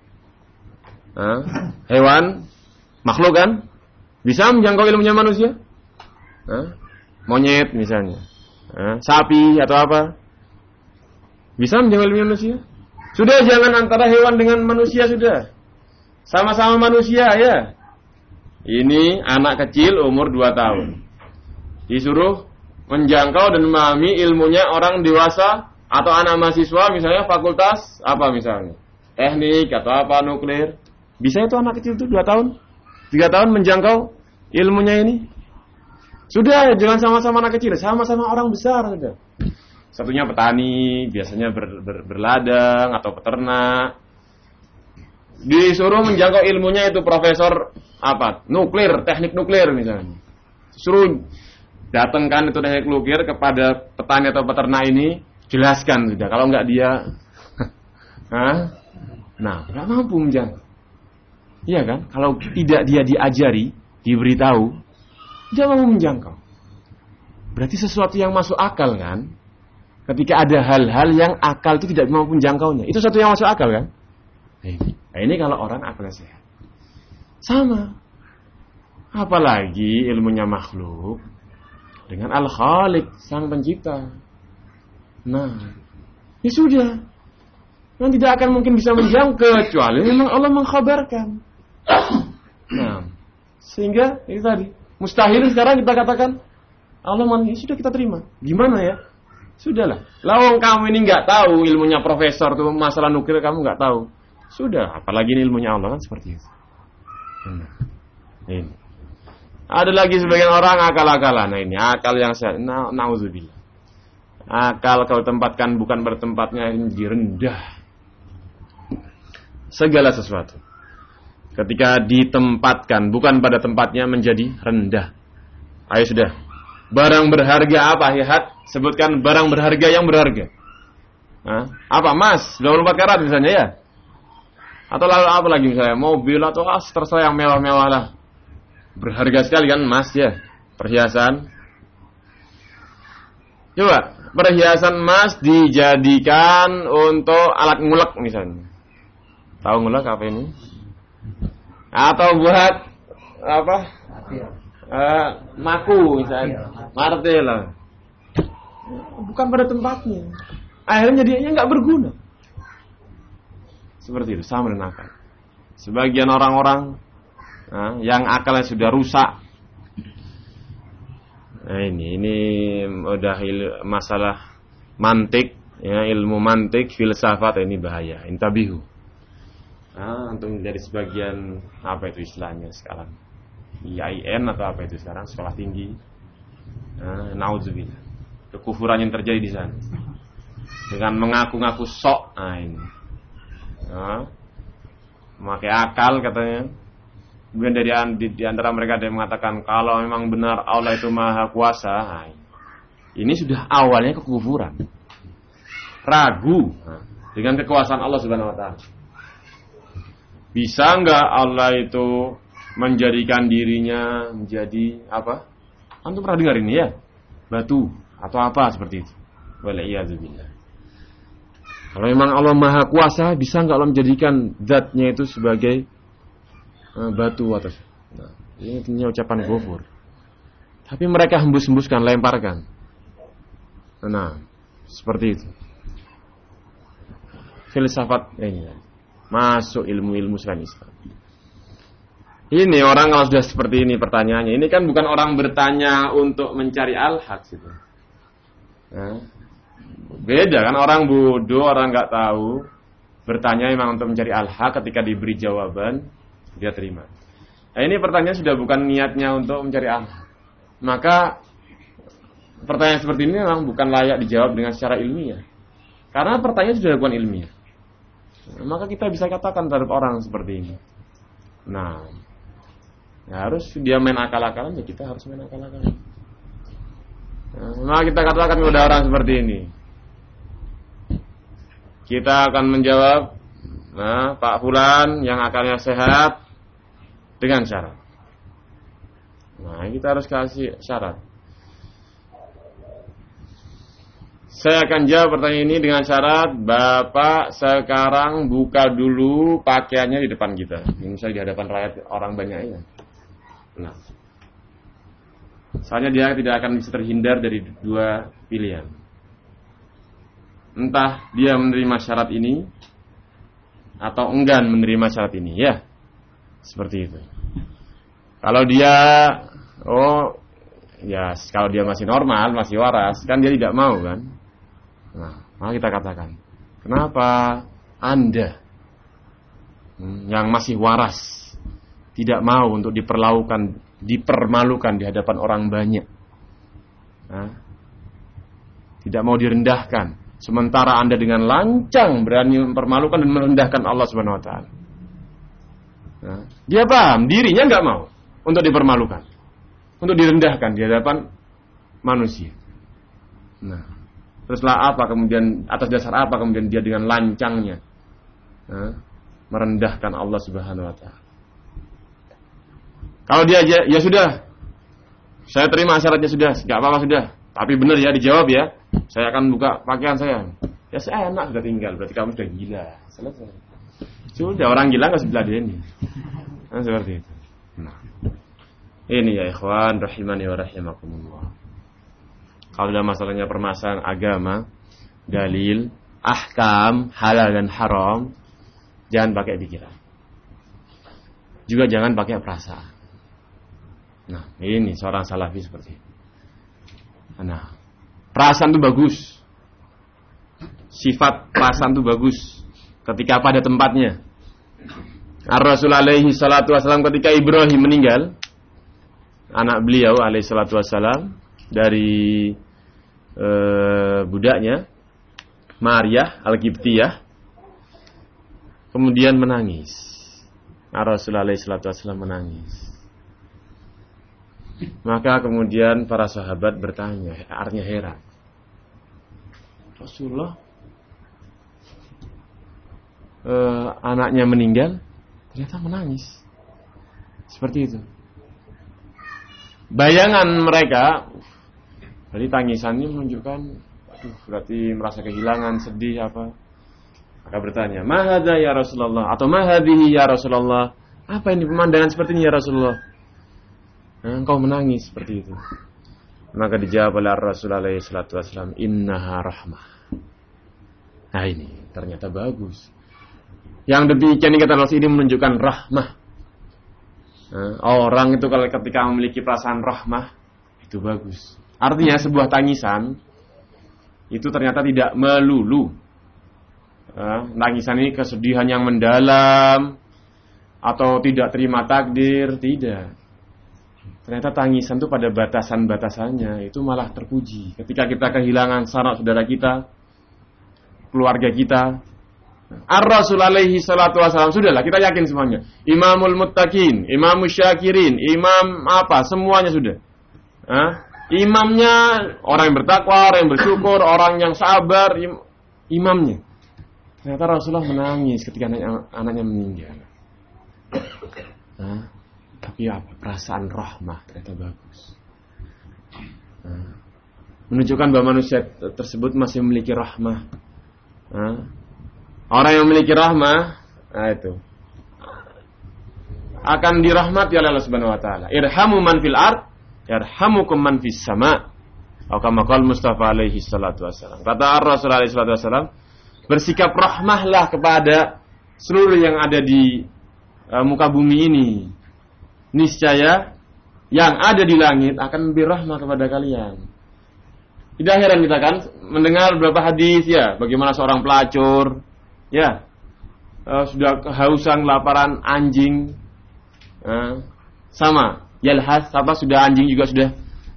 Hewan, makhluk kan, bisa menjangkau ilmunya manusia. Monyet misalnya, sapi atau apa, bisa menjangkau ilmunya manusia. Sudah, jangan antara hewan dengan manusia, sudah sama-sama manusia ya. Ini anak kecil umur 2 tahun disuruh menjangkau dan memahami ilmunya orang dewasa atau anak mahasiswa, misalnya fakultas apa misalnya, teknik atau apa, nuklir. Bisa itu anak kecil itu 2 tahun 3 tahun menjangkau ilmunya ini? Sudah, jangan sama-sama anak kecil, sama-sama orang besar sudah. Satunya petani, biasanya berladang atau peternak, disuruh menjangkau ilmunya itu profesor apa, nuklir, teknik nuklir misalnya. Suruh datangkan itu teknik nuklir kepada petani atau peternak ini, jelaskan sudah. Kalau enggak dia nah, enggak mampu menjangkau. Iya kan? Kalau tidak dia diajari, diberitahu, dia mau menjangkau. Berarti sesuatu yang masuk akal kan? Ketika ada hal-hal yang akal itu tidak mampu menjangkaunya, itu sesuatu yang masuk akal kan? Nah, ini kalau orang akalnya sehat. Sama. Apalagi ilmunya makhluk dengan Al-Khaliq, Sang Pencipta. Nah, ya sudah. Yang tidak akan mungkin bisa menjangkau kecuali memang Allah mengkhabarkan. Nah, sehingga itu tadi mustahil sekarang kita katakan Allah sudah kita terima. Gimana ya? Sudahlah. Lawang kamu ini nggak tahu ilmunya profesor tuh masalah nuklir, kamu nggak tahu. Sudah, apalagi ini ilmunya Allah kan seperti itu. Nah, ini. Ada lagi sebagian orang akal-akalan. Nah, ini akal yang saya nauzubillah. Akal kalau tempatkan bukan bertempatnya ini rendah. Segala sesuatu ketika ditempatkan bukan pada tempatnya menjadi rendah. Ayo sudah. Barang berharga apa? Lihat, sebutkan barang berharga yang berharga. Apa? Emas 24 karat misalnya ya. Atau lalu apa lagi misalnya? Mobil atau terserah yang mewah-mewah lah. Berharga sekali kan emas ya. Perhiasan. Coba, perhiasan emas dijadikan untuk alat ngulek misalnya. Tahu ngulek apa ini? Atau buat apa? Maku misalnya, martil. Bukan pada tempatnya. Akhirnya jadinya nggak berguna. Seperti itu, sama dengan akal. Sebagian orang-orang yang akalnya sudah rusak. Nah, ini udah masalah mantik, ya, ilmu mantik, filsafat, ini bahaya. Intabihu. Untuk menjadi sebagian apa itu istilahnya sekarang? IAIN atau apa itu sekarang, sekolah tinggi. Nauzubillah. Kekufuran yang terjadi di sana. Dengan mengaku-ngaku sok, ini. Memakai akal katanya. Kemudian di antara mereka ada yang mengatakan kalau memang benar Allah itu Maha Kuasa. Ini sudah awalnya kekufuran. Ragu dengan kekuasaan Allah Subhanahu wa taala. Bisa enggak Allah itu menjadikan dirinya menjadi apa? Antum pernah dengar ini ya? Batu atau apa seperti itu. Wal'iyadzubillah. Kalau memang Allah Maha Kuasa, bisa enggak Allah menjadikan zatnya itu sebagai batu atau ini tentunya ucapan kufur. Tapi mereka hembus-hembuskan, lemparkan. Seperti itu. Filsafat ini masuk ilmu-ilmu selain Islam. Ini orang kalau sudah seperti ini pertanyaannya, ini kan bukan orang bertanya untuk mencari al-haq gitu. Beda kan, orang bodoh, orang nggak tahu, bertanya memang untuk mencari al-haq, ketika diberi jawaban dia terima. Ini pertanyaan sudah bukan niatnya untuk mencari al-haq. Maka pertanyaan seperti ini memang bukan layak dijawab dengan secara ilmiah. Karena pertanyaan sudah bukan ilmiah. Maka kita bisa katakan terhadap orang seperti ini. Harus dia main akal-akalan, ya kita harus main akal-akalan. Maka kita katakan kepada orang seperti ini, kita akan menjawab, Pak Fulan yang akalnya sehat dengan syarat. Kita harus kasih syarat. Saya akan jawab pertanyaan ini dengan syarat Bapak sekarang buka dulu pakaiannya di depan kita. Misalnya di hadapan rakyat orang banyak ya. Soalnya dia tidak akan bisa terhindar dari dua pilihan. Entah dia menerima syarat ini atau enggan menerima syarat ini, ya. Seperti itu. Kalau dia kalau dia masih normal, masih waras, kan dia tidak mau kan? Maka kita katakan, kenapa Anda yang masih waras tidak mau untuk dipermalukan di hadapan orang banyak, tidak mau direndahkan, sementara Anda dengan lancang berani mempermalukan dan merendahkan Allah Subhanahu wa taala. Dia paham dirinya nggak mau untuk dipermalukan, untuk direndahkan di hadapan manusia. Teruslah apa kemudian, atas dasar apa kemudian dia dengan lancangnya merendahkan Allah Subhanahu wa taala. Kalau dia ya sudah, saya terima syaratnya sudah, enggak apa-apa sudah. Tapi benar ya dijawab ya. Saya akan buka pakaian saya. Ya saya enak sudah tinggal, berarti kamu sudah gila. Selesai. Sudah, orang gila enggak sebelah dia ini. Seperti itu. Ini ya ikhwan rahimani wa rahimakumullah. Kalau dalam masalahnya permasalahan agama, dalil, ahkam, halal dan haram, jangan pakai pikiran. Juga jangan pakai perasaan. Ini seorang salafi seperti ini. Perasaan itu bagus. Sifat perasaan itu bagus ketika pada tempatnya. Ar-Rasul alaihi salatu wassalam ketika Ibrahim meninggal, anak beliau alaihi salatu wassalam dari budaknya Maryah Al-Qibtiyah kemudian menangis. Rasulullah SAW menangis. Maka kemudian para sahabat bertanya, artinya heran. Rasulullah anaknya meninggal ternyata menangis. Seperti itu. Bayangan mereka, jadi tangisannya menunjukkan, berarti merasa kehilangan, sedih apa. Maka bertanya, ma hadza ya Rasulullah, atau ma hadhihi ya Rasulullah, apa ini pemandangan seperti ini ya Rasulullah? Engkau menangis seperti itu. Maka dijawab oleh Rasulullah SAW, innaha rahmah. Ini ternyata bagus. Yang demikian kata Rasul ini menunjukkan rahmah. Orang itu kalau ketika memiliki perasaan rahmah itu bagus. Artinya sebuah tangisan itu ternyata tidak melulu. Tangisan ini kesedihan yang mendalam atau tidak terima takdir, tidak. Ternyata tangisan itu pada batasan-batasannya itu malah terpuji. Ketika kita kehilangan sanak saudara kita, keluarga kita, Ar-Rasul alaihi salatu wassalam, sudahlah kita yakin semuanya. Imamul muttaqin, imamul syakirin, imam apa, semuanya sudah. Imamnya orang yang bertakwa, orang yang bersyukur, orang yang sabar, imamnya. Ternyata Rasulullah menangis ketika anaknya meninggal. Tapi apa? Perasaan rahmah ternyata bagus. Menunjukkan bahwa manusia tersebut masih memiliki rahmah. Orang yang memiliki rahmah, itu akan dirahmati oleh Allah Subhanahu wa taala. Irhamu man fil ard, yarhamukum man fis sama. Atau kama qala Mustafa alaihi salatu wasallam. Kata Rasul alaihi salatu wasallam, bersikap rahmahlah kepada seluruh yang ada di muka bumi ini. Niscaya yang ada di langit akan lebih rahmah kepada kalian. Tidak heran kita kan mendengar beberapa hadis ya, bagaimana seorang pelacur sudah kehausan, kelaparan, anjing sama yalhas sudah anjing juga sudah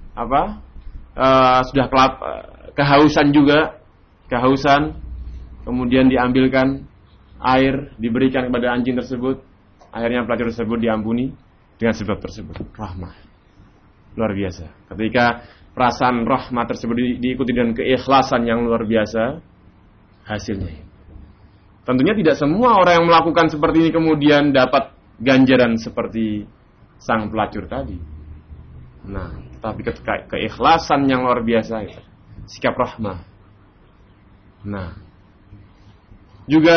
sudah kehausan juga, kemudian diambilkan air diberikan kepada anjing tersebut, akhirnya pelacur tersebut diampuni dengan sebab tersebut. Rahmah luar biasa. Ketika perasaan rahmah tersebut diikuti dengan keikhlasan yang luar biasa, hasilnya tentunya tidak semua orang yang melakukan seperti ini kemudian dapat ganjaran seperti sang pelacur tadi. Tapi ketika keikhlasan yang luar biasa itu, sikap rahmah. Juga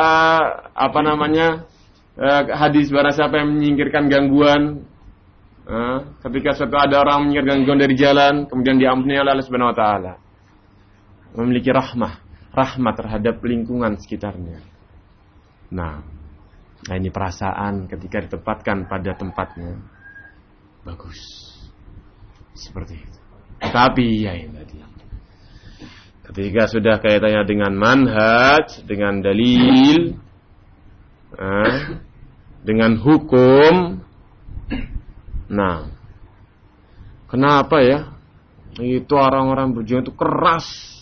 hadis barang siapa yang menyingkirkan gangguan, ketika suatu ada orang menyingkirkan gangguan dari jalan, kemudian diampuni oleh Allah Subhanahu wa taala, memiliki rahmah terhadap lingkungan sekitarnya. Nah, ini perasaan ketika ditempatkan pada tempatnya bagus. Seperti itu. Tapi tadi ketika sudah kaitannya dengan manhaj, dengan dalil, dengan hukum, kenapa ya? Itu orang-orang berjuang itu keras.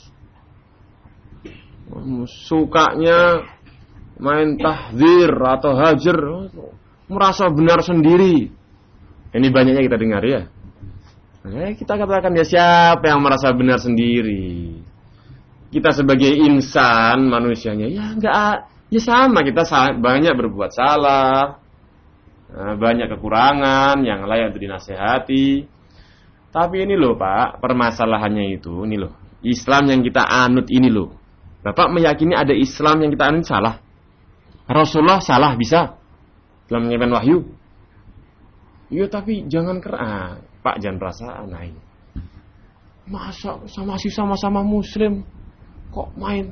Sukanya main tahdzir atau hajar, merasa benar sendiri. Ini banyaknya kita dengar ya. Kita katakan ya, siapa yang merasa benar sendiri? Kita sebagai insan manusianya ya sama, kita banyak berbuat salah, banyak kekurangan yang layak untuk dinasehati. Tapi ini loh Pak, permasalahannya itu ini loh, Islam yang kita anut ini loh. Bapak meyakini ada Islam yang kita anut salah? Rasulullah salah bisa dalam menyampaikan wahyu? Iya, tapi jangan Pak, jangan perasaan ini. Masa masih sama-sama muslim kok main?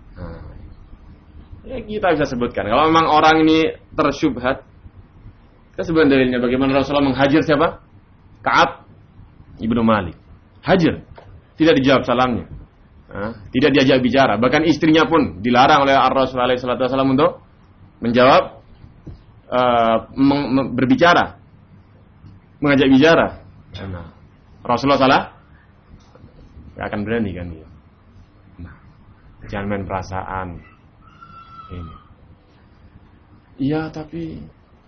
Ya kita bisa sebutkan. Kalau memang orang ini tersyubhat, kita sebutkan dalilnya bagaimana Rasulullah menghajar siapa? Ka'ab Ibnu Malik. Hajar. Tidak dijawab salamnya. Tidak diajak bicara. Bahkan istrinya pun dilarang oleh Rasul alaihi salatu wasallam untuk menjawab, berbicara, mengajak bicara. Rasulullah salah, gak akan berani kan dia. Jangan main perasaan. Ini. Iya, tapi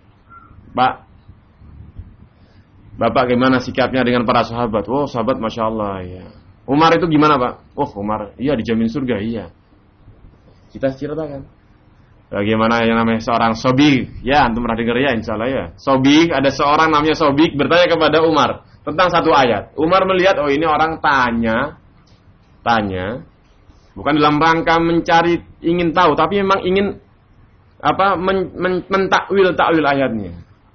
Bapak gimana sikapnya dengan para sahabat? Oh, sahabat Masya Allah ya. Umar itu gimana Pak? Oh, Umar, iya dijamin surga, iya. Kita ceritakan bagaimana yang namanya seorang Sobik. Ya, antum pernah dengar ya, insya Allah ya. Sobik, ada seorang namanya Sobik bertanya kepada Umar tentang satu ayat. Umar melihat, oh ini orang tanya, bukan dalam rangka mencari, ingin tahu, tapi memang ingin mentakwil ayatnya.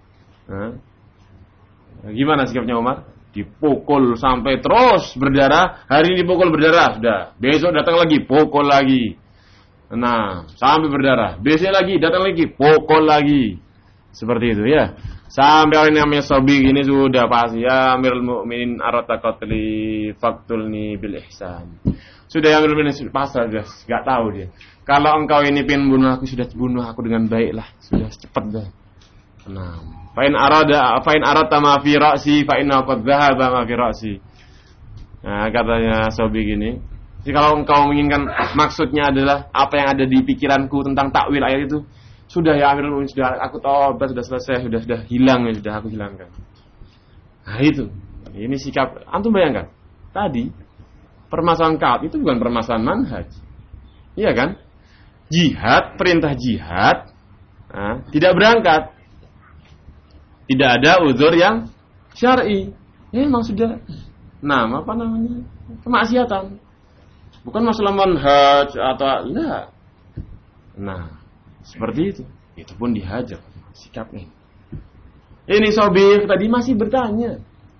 Gimana sikapnya Umar? Dipukul sampai terus berdarah. Hari ini dipukul berdarah, sudah. Besok datang lagi, pukul lagi. Sampai berdarah. Besok lagi, datang lagi, pukul lagi. Seperti itu ya. Sampai orang yang namanya Sobik ini sudah pasti, ya Amirul Mukminin arata qatli faktulni bil ihsan. Sudah yang pasrah, sudah nggak tahu dia. Kalau engkau ini pengen bunuh aku, sudah bunuh aku dengan baik lah, sudah cepat dah. Nah, fa'in arada ma fi ra'si fa inna qad dhahaba ma fi ra'si. Nah, katanya Sobi gini. Jadi kalau engkau menginginkan maksudnya adalah apa yang ada di pikiranku tentang takwil ayat itu, sudah ya Amirul Mukminin, sudah aku tobat, sudah selesai, sudah hilang ya, sudah aku hilangkan. Nah, itu. Ini sikap antum bayangkan. Tadi permasalahan Ka'ab itu bukan permasalahan manhaj. Iya kan? Jihad, perintah jihad, tidak berangkat. Tidak ada uzur yang syar'i. Memang sudah kemaksiatan. Bukan masalah manhaj atau enggak. Nah, seperti itu. Itu pun dihajar sikapnya. Ini Sobir tadi masih bertanya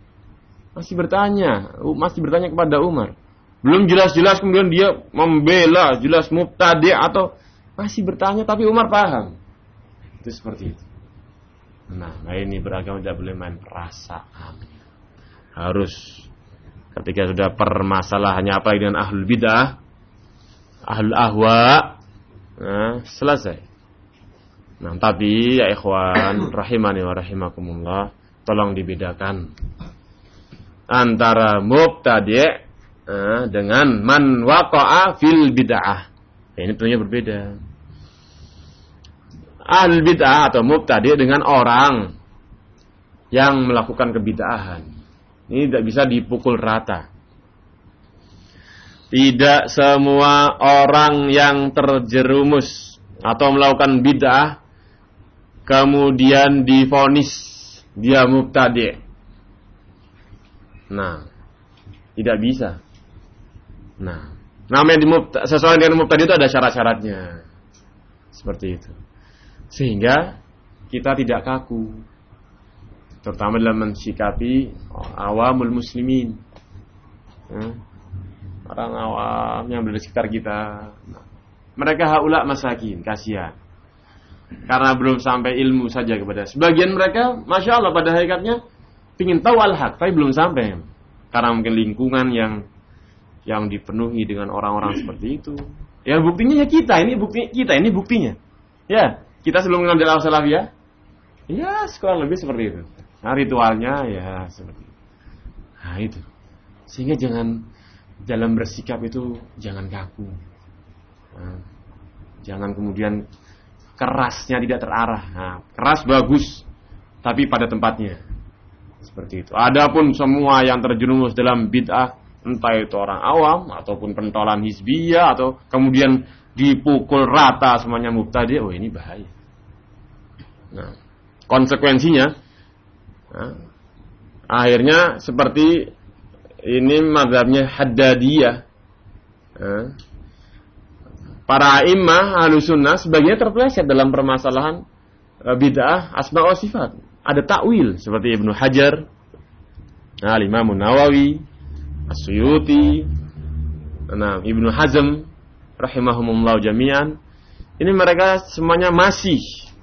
kepada Umar. Belum jelas-jelas kemudian dia membela, jelas mubtadi' atau masih bertanya tapi Umar paham. Itu seperti itu. Nah, ini beragama tidak boleh main perasaan. Harus ketika sudah permasalahannya apa dengan ahlul bid'ah, ahlul ahwa, selesai. Nah, tapi ya ikhwan rahimani wa rahimakumullah, tolong dibedakan antara mubtadi' dengan man waqa'a fil bid'ah. Ini tentunya berbeda. Ahlul bid'ah atau mubtadi' dengan orang yang melakukan kebid'ahan. Ini tidak bisa dipukul rata. Tidak semua orang yang terjerumus atau melakukan bid'ah kemudian divonis dia mubtadi'. Nah, tidak bisa. Nah, namanya sesuai dengan mubtadi' itu ada syarat-syaratnya. Seperti itu. Sehingga kita tidak kaku, terutama dalam mensikapi awamul muslimin, orang awam yang berada di sekitar kita. Mereka haula masakin, kasihan, karena belum sampai ilmu saja kepada sebagian mereka. Masya Allah pada hakikatnya ingin tahu al-haq, tapi belum sampai karena mungkin lingkungan yang dipenuhi dengan orang-orang seperti itu. Ya buktinya ya kita ini buktinya. Ya. Kita sebelum mengambil al-salafiyah, ya kurang lebih seperti itu. Nah, ritualnya ya seperti itu. Nah, itu. Sehingga jangan dalam bersikap itu jangan kaku. Nah, jangan kemudian kerasnya tidak terarah. Nah, keras bagus, tapi pada tempatnya. Seperti itu. Adapun semua yang terjerumus dalam bid'ah, entah itu orang awam ataupun pentolan hizbiyah atau kemudian dipukul rata semuanya mubtadi', ini bahaya. Nah, konsekuensinya akhirnya seperti ini mazhabnya Haddadiyah. Para imam Ahlussunnah sebagian terpeleset dalam permasalahan bid'ah asma wa sifat. Ada takwil seperti Ibnu Hajar, Imam Nawawi, As-Suyuti, Ibnu Hazm rahimahumullah jami'an. Ini mereka semuanya masih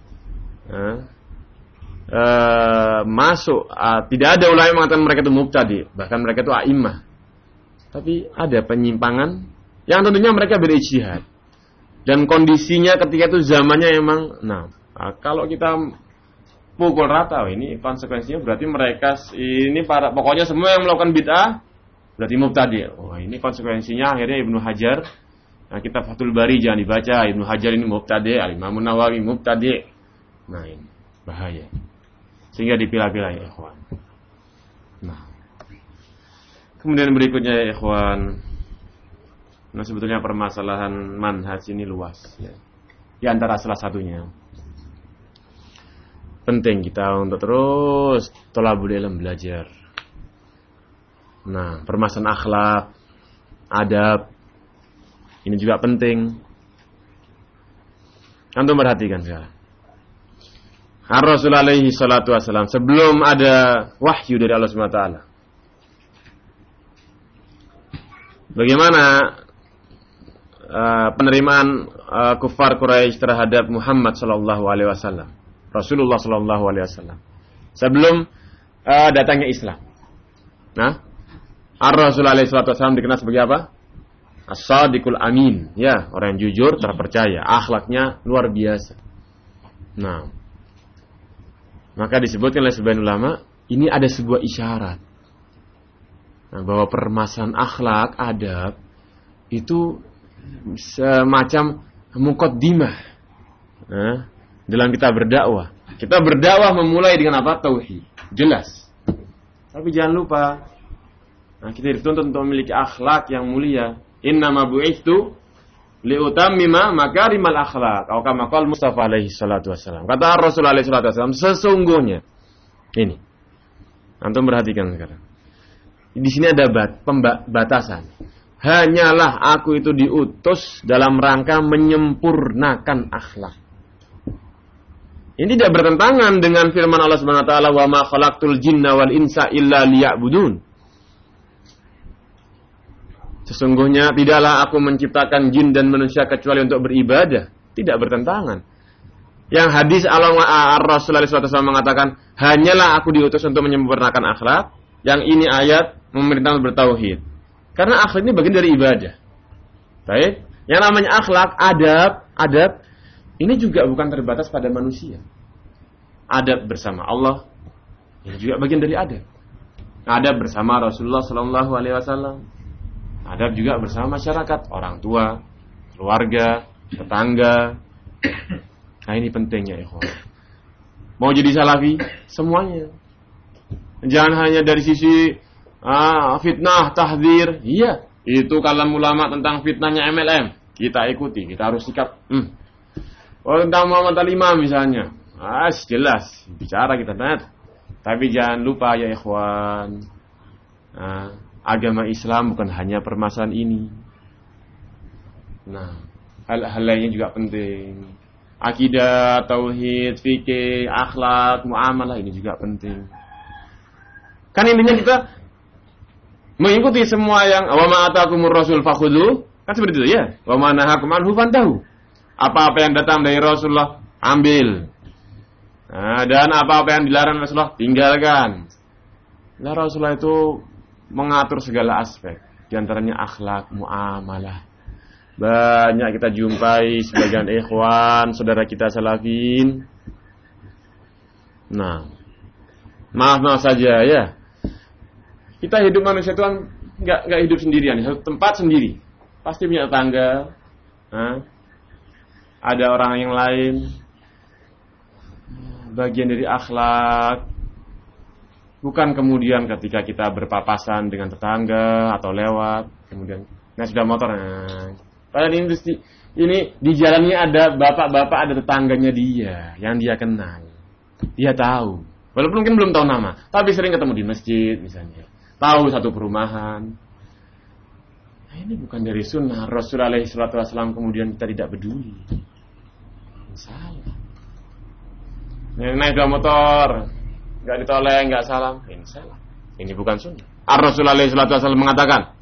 masuk. Tidak ada ulama yang mengatakan mereka itu mubtadi, bahkan mereka itu a'immah. Tapi ada penyimpangan yang tentunya mereka berijtihad. Dan kondisinya ketika itu zamannya emang kalau kita pukul rata, ini konsekuensinya berarti mereka ini pokoknya semua yang melakukan bid'ah berarti mubtadi. Ini konsekuensinya akhirnya Ibnu Hajar, kitab Fathul Bari jangan dibaca, Ibnu Hajar ini mubtadi, Imam Nawawi mubtadi. Nah, ini bahaya. Sehingga dipilah-pilah ya ikhwan. Nah, kemudian berikutnya ya ikhwan, sebetulnya permasalahan manhaj ini luas ya. Di antara salah satunya penting kita untuk terus thalabul ilm, belajar. Nah, permasalahan akhlak, adab ini juga penting. Antum perhatikan sekarang. Ar-Rasul alaihi salatu wassalam sebelum ada wahyu dari Allah Subhanahu wa taala, bagaimana penerimaan kufar Quraisy terhadap Muhammad sallallahu alaihi wasallam, Rasulullah sallallahu alaihi wasallam sebelum datangnya Islam. Nah, Ar-Rasul alaihi salatu wasallam dikenal sebagai apa? As-sadiqul amin, ya, orang yang jujur, terpercaya, akhlaknya luar biasa. Nah, maka disebutkan oleh sebagian ulama, ini ada sebuah isyarat. Nah, bahwa permasalahan akhlak, adab itu semacam muqaddimah. Nah, dalam kita berdakwah. Kita berdakwah memulai dengan apa? Tauhid. Jelas. Tapi jangan lupa, nah, kita dituntut untuk memiliki akhlak yang mulia. Innama bu'itsu liutammima makarimal akhlak. Atau kama qala Mustafa alaihi salatu wasallam. Kata Rasul alaihi salatu wasallam, sesungguhnya ini. Antum perhatikan sekarang. Di sini ada batasan. Hanyalah aku itu diutus dalam rangka menyempurnakan akhlak. Ini tidak bertentangan dengan firman Allah Subhanahu wa taala, "Wa ma khalaqtul jinna wal insa illa liya'budun." Sesungguhnya tidaklah aku menciptakan jin dan manusia kecuali untuk beribadah. Tidak bertentangan. Yang hadis Rasulullah SAW mengatakan, hanyalah aku diutus untuk menyempurnakan akhlak. Yang ini ayat memerintahkan bertauhid. Karena akhlak ini bagian dari ibadah. Baik. Yang namanya akhlak, adab, ini juga bukan terbatas pada manusia. Adab bersama Allah, ini juga bagian dari adab. Adab bersama Rasulullah SAW. Adab juga bersama masyarakat, orang tua, keluarga, tetangga. Nah, ini pentingnya, ikhwan. Mau jadi salafi, semuanya. Jangan hanya dari sisi fitnah, tahdzir. Iya, itu kalam ulama tentang fitnahnya MLM. Kita ikuti, kita harus sikap. Tentang Muhammad Al-Imam misalnya. Jelas, bicara kita benar. Tapi jangan lupa ya ikhwan. Agama Islam bukan hanya permasalahan ini. Nah, hal-hal lainnya juga penting. Akidah, tauhid, fikih, akhlak, muamalah ini juga penting. Kan intinya kita mengikuti semua yang wa ma atakumur rasul fakhudhu, kan seperti itu ya. Wa ma nahakum anhu fantahu. Apa-apa yang datang dari Rasulullah ambil. Nah, dan apa-apa yang dilarang Rasulullah tinggalkan. Nah, Rasulullah itu mengatur segala aspek, di antaranya akhlak, muamalah. Banyak kita jumpai sebagian ikhwan, saudara kita salafin. Nah, maaf saja ya. Kita hidup manusia itu kan nggak hidup sendirian, di satu tempat sendiri. Pasti punya tetangga. Ada orang yang lain. Bagian dari akhlak. Bukan kemudian ketika kita berpapasan dengan tetangga atau lewat, kemudian sudah motor. Padahal ini di jalannya ada bapak-bapak, ada tetangganya dia yang dia kenal. Dia tahu. Walaupun mungkin belum tahu nama, tapi sering ketemu di masjid misalnya. Tahu satu perumahan. Nah, ini bukan dari sunnah Rasulullah SAW, kemudian kita tidak peduli. Salah. Naik dua motor, nggak ditoleng, nggak salam, ini salah. Ini bukan sunnah. Rasulullah SAW mengatakan,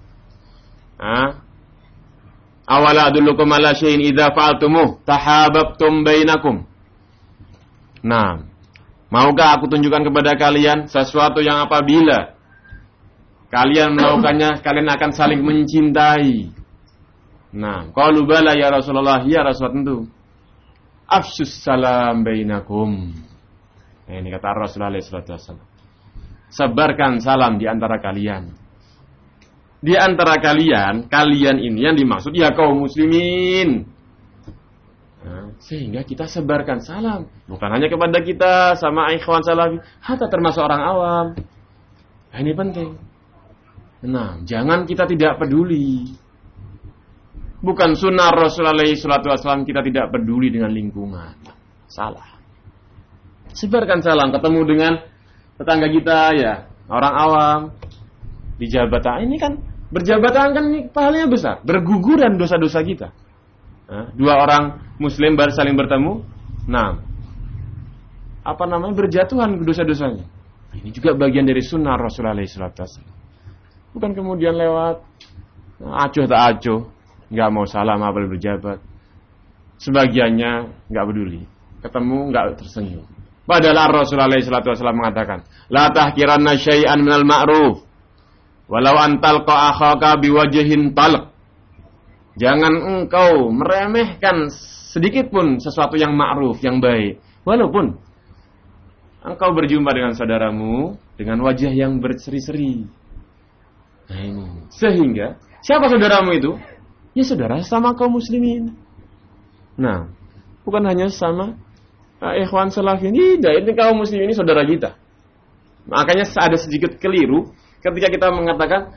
awala adullukum ala syai'in idza fa'altumuh tahabbtum bainakum. Nah, maukah aku tunjukkan kepada kalian sesuatu yang apabila kalian melakukannya, kalian akan saling mencintai. Nah, qalu bala ya Rasulullah, ya Rasulullah tentu. Afshus salam bainakum. Nah, ini kata Rasulullah SAW. Sebarkan salam di antara kalian. Di antara kalian ini yang dimaksud ya kaum muslimin. Nah, sehingga kita sebarkan salam. Bukan hanya kepada kita sama ikhwan salafi, hatta termasuk orang awam. Nah, ini penting. Nah, jangan kita tidak peduli. Bukan sunnah Rasulullah SAW kita tidak peduli dengan lingkungan. Salah. Sebarkan salam, ketemu dengan tetangga kita ya, orang awam di jabatan. Ini kan berjabatan kan ini pahalanya besar, berguguran dosa-dosa kita. Nah, dua orang muslim baru saling bertemu. Nah, berjatuhan dosa-dosanya. Ini juga bagian dari sunnah Rasulullah SAW. Bukan kemudian lewat acuh tak acuh, nggak mau salam apalagi berjabat. Sebagiannya nggak peduli, ketemu nggak tersenyum. Padahal Rasulullah SAW mengatakan, la tahkiranna syai'an minal ma'ruf, walau antal akhaka biwajhin talq. Jangan engkau meremehkan sedikit pun sesuatu yang ma'ruf, yang baik. Walaupun engkau berjumpa dengan saudaramu dengan wajah yang berseri-seri. Nah ini. Sehingga, siapa saudaramu itu? Ya saudara sama kaum muslimin. Nah, bukan hanya sama ikhwan salafin. Tidak, ini kaum muslimin ini saudara kita. Makanya ada sedikit keliru ketika kita mengatakan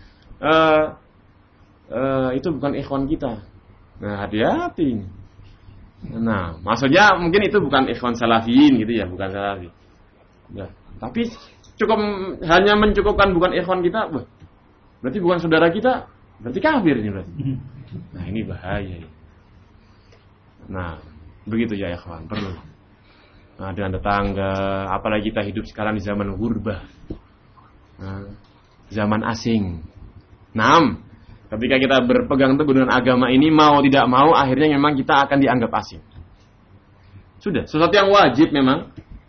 itu bukan ikhwan kita. Nah, hati-hati. Nah, maksudnya mungkin itu bukan ikhwan salafiyin gitu ya, bukan salafi. Ya, tapi cukup hanya mencukupkan bukan ikhwan kita, berarti bukan saudara kita, berarti kafir ini berarti. Nah, ini bahaya. Nah, begitu ya ikhwan, perlu. Nah, dengan tetangga, apalagi kita hidup sekarang di zaman ghurbah. Nah, zaman asing. Naam, ketika kita berpegang teguh dengan agama ini, mau tidak mau akhirnya memang kita akan dianggap asing. Sudah, sesuatu yang wajib memang.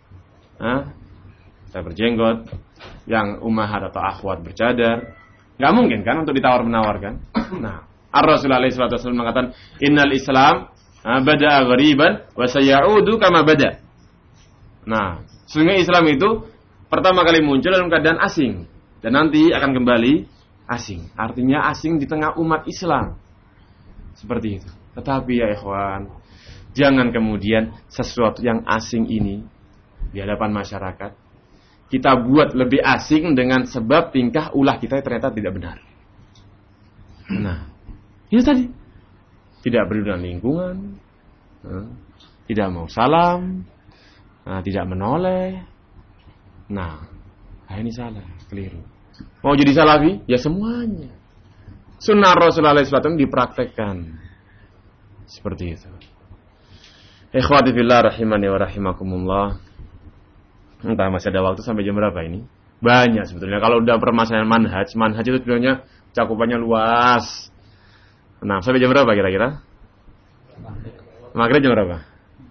Saya berjenggot, yang ummahat atau akhwat bercadar, nggak mungkin kan untuk ditawar-menawarkan. Nah, Ar-Rasulullah SAW mengatakan, Innal Islam bada'a ghariban wa sayaudu kama bada'. Nah, sesungguhnya Islam itu pertama kali muncul dalam keadaan asing dan nanti akan kembali asing. Artinya asing di tengah umat Islam. Seperti itu. Tetapi ya ikhwan, jangan kemudian sesuatu yang asing ini di hadapan masyarakat kita buat lebih asing dengan sebab tingkah ulah kita ternyata tidak benar. Nah, itu tadi. Tidak peduli dengan lingkungan, tidak mau salam, tidak menoleh. Nah, ini salah, keliru. Mau jadi salafi? Ya semuanya. Sunnah Rasulullah SAW dipraktekkan. Seperti itu. Ikhwati fillah rahimani wa rahimakumullah. Entah masih ada waktu sampai jam berapa ini? Banyak sebetulnya. Kalau udah permasalahan manhaj itu sebenarnya cakupannya luas. Nah, sampai jam berapa kira-kira? Maghrib jam berapa?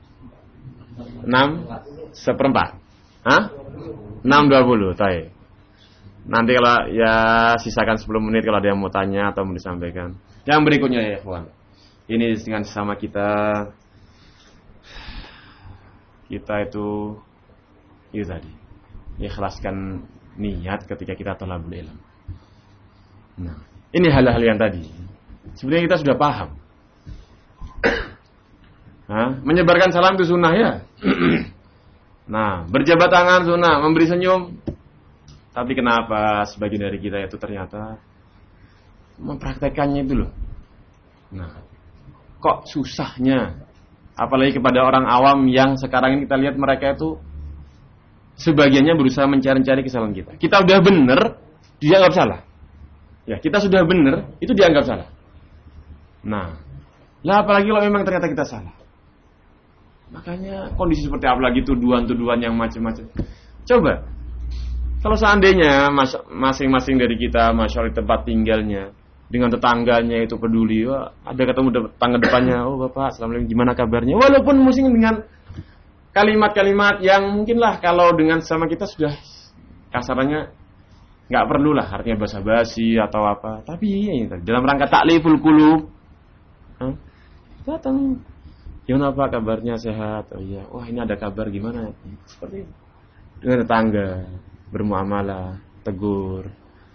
6:15. Hah? 6:20, baik. Nanti kalau ya sisakan 10 menit kalau ada yang mau tanya atau mau disampaikan. Yang berikutnya ya, ikhwan. Ini dengan sesama kita itu tadi. Ikhlaskan niat ketika kita thalabul ilm. Nah, ini hal-hal yang tadi. Sebenarnya kita sudah paham. Menyebarkan salam itu sunnah ya. Nah, berjabat tangan sunnah, memberi senyum. Tapi kenapa sebagian dari kita itu ternyata mempraktekannya itu loh. Nah, kok susahnya? Apalagi kepada orang awam yang sekarang ini kita lihat mereka itu sebagiannya berusaha mencari-cari kesalahan kita. Kita udah benar, dianggap salah. Ya, kita sudah benar, itu dianggap salah. Nah, lah apalagi kalau memang ternyata kita salah. Makanya kondisi seperti apa lagi tuduhan-tuduhan yang macam-macam. Coba, kalau seandainya masing-masing dari kita masyarakat tempat tinggalnya dengan tetangganya itu peduli, wah, ada ketemu tetangga depannya, oh bapak, assalamualaikum, gimana kabarnya? Walaupun mungkin dengan kalimat-kalimat yang mungkinlah kalau dengan sama kita sudah kasarannya nggak perlulah artinya basa-basi atau apa. Tapi ya, dalam rangka takliful qulub, datang, gimana pak kabarnya, sehat? Oh iya, wah ini ada kabar gimana? Seperti itu. Dengan tetangga bermuamalah, tegur.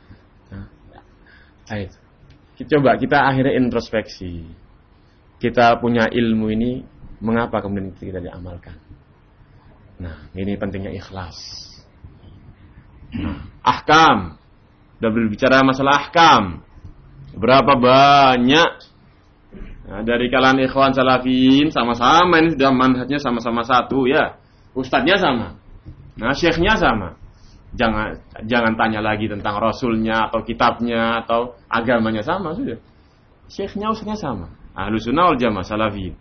Ayo, coba kita akhirnya introspeksi. Kita punya ilmu ini, mengapa kemudian kita diamalkan? Nah, ini pentingnya ikhlas. Nah, ahkam. Sudah berbicara masalah ahkam. Berapa banyak dari kalangan ikhwan salafiyin sama-sama ini sudah manhajnya sama-sama satu ya. Ustadznya sama. Nah, syekhnya sama. Jangan tanya lagi tentang rasulnya atau kitabnya atau agamanya, sama sudah. Syekhnya ustadznya sama. Ahlus sunnah wal jamaah salafiyin.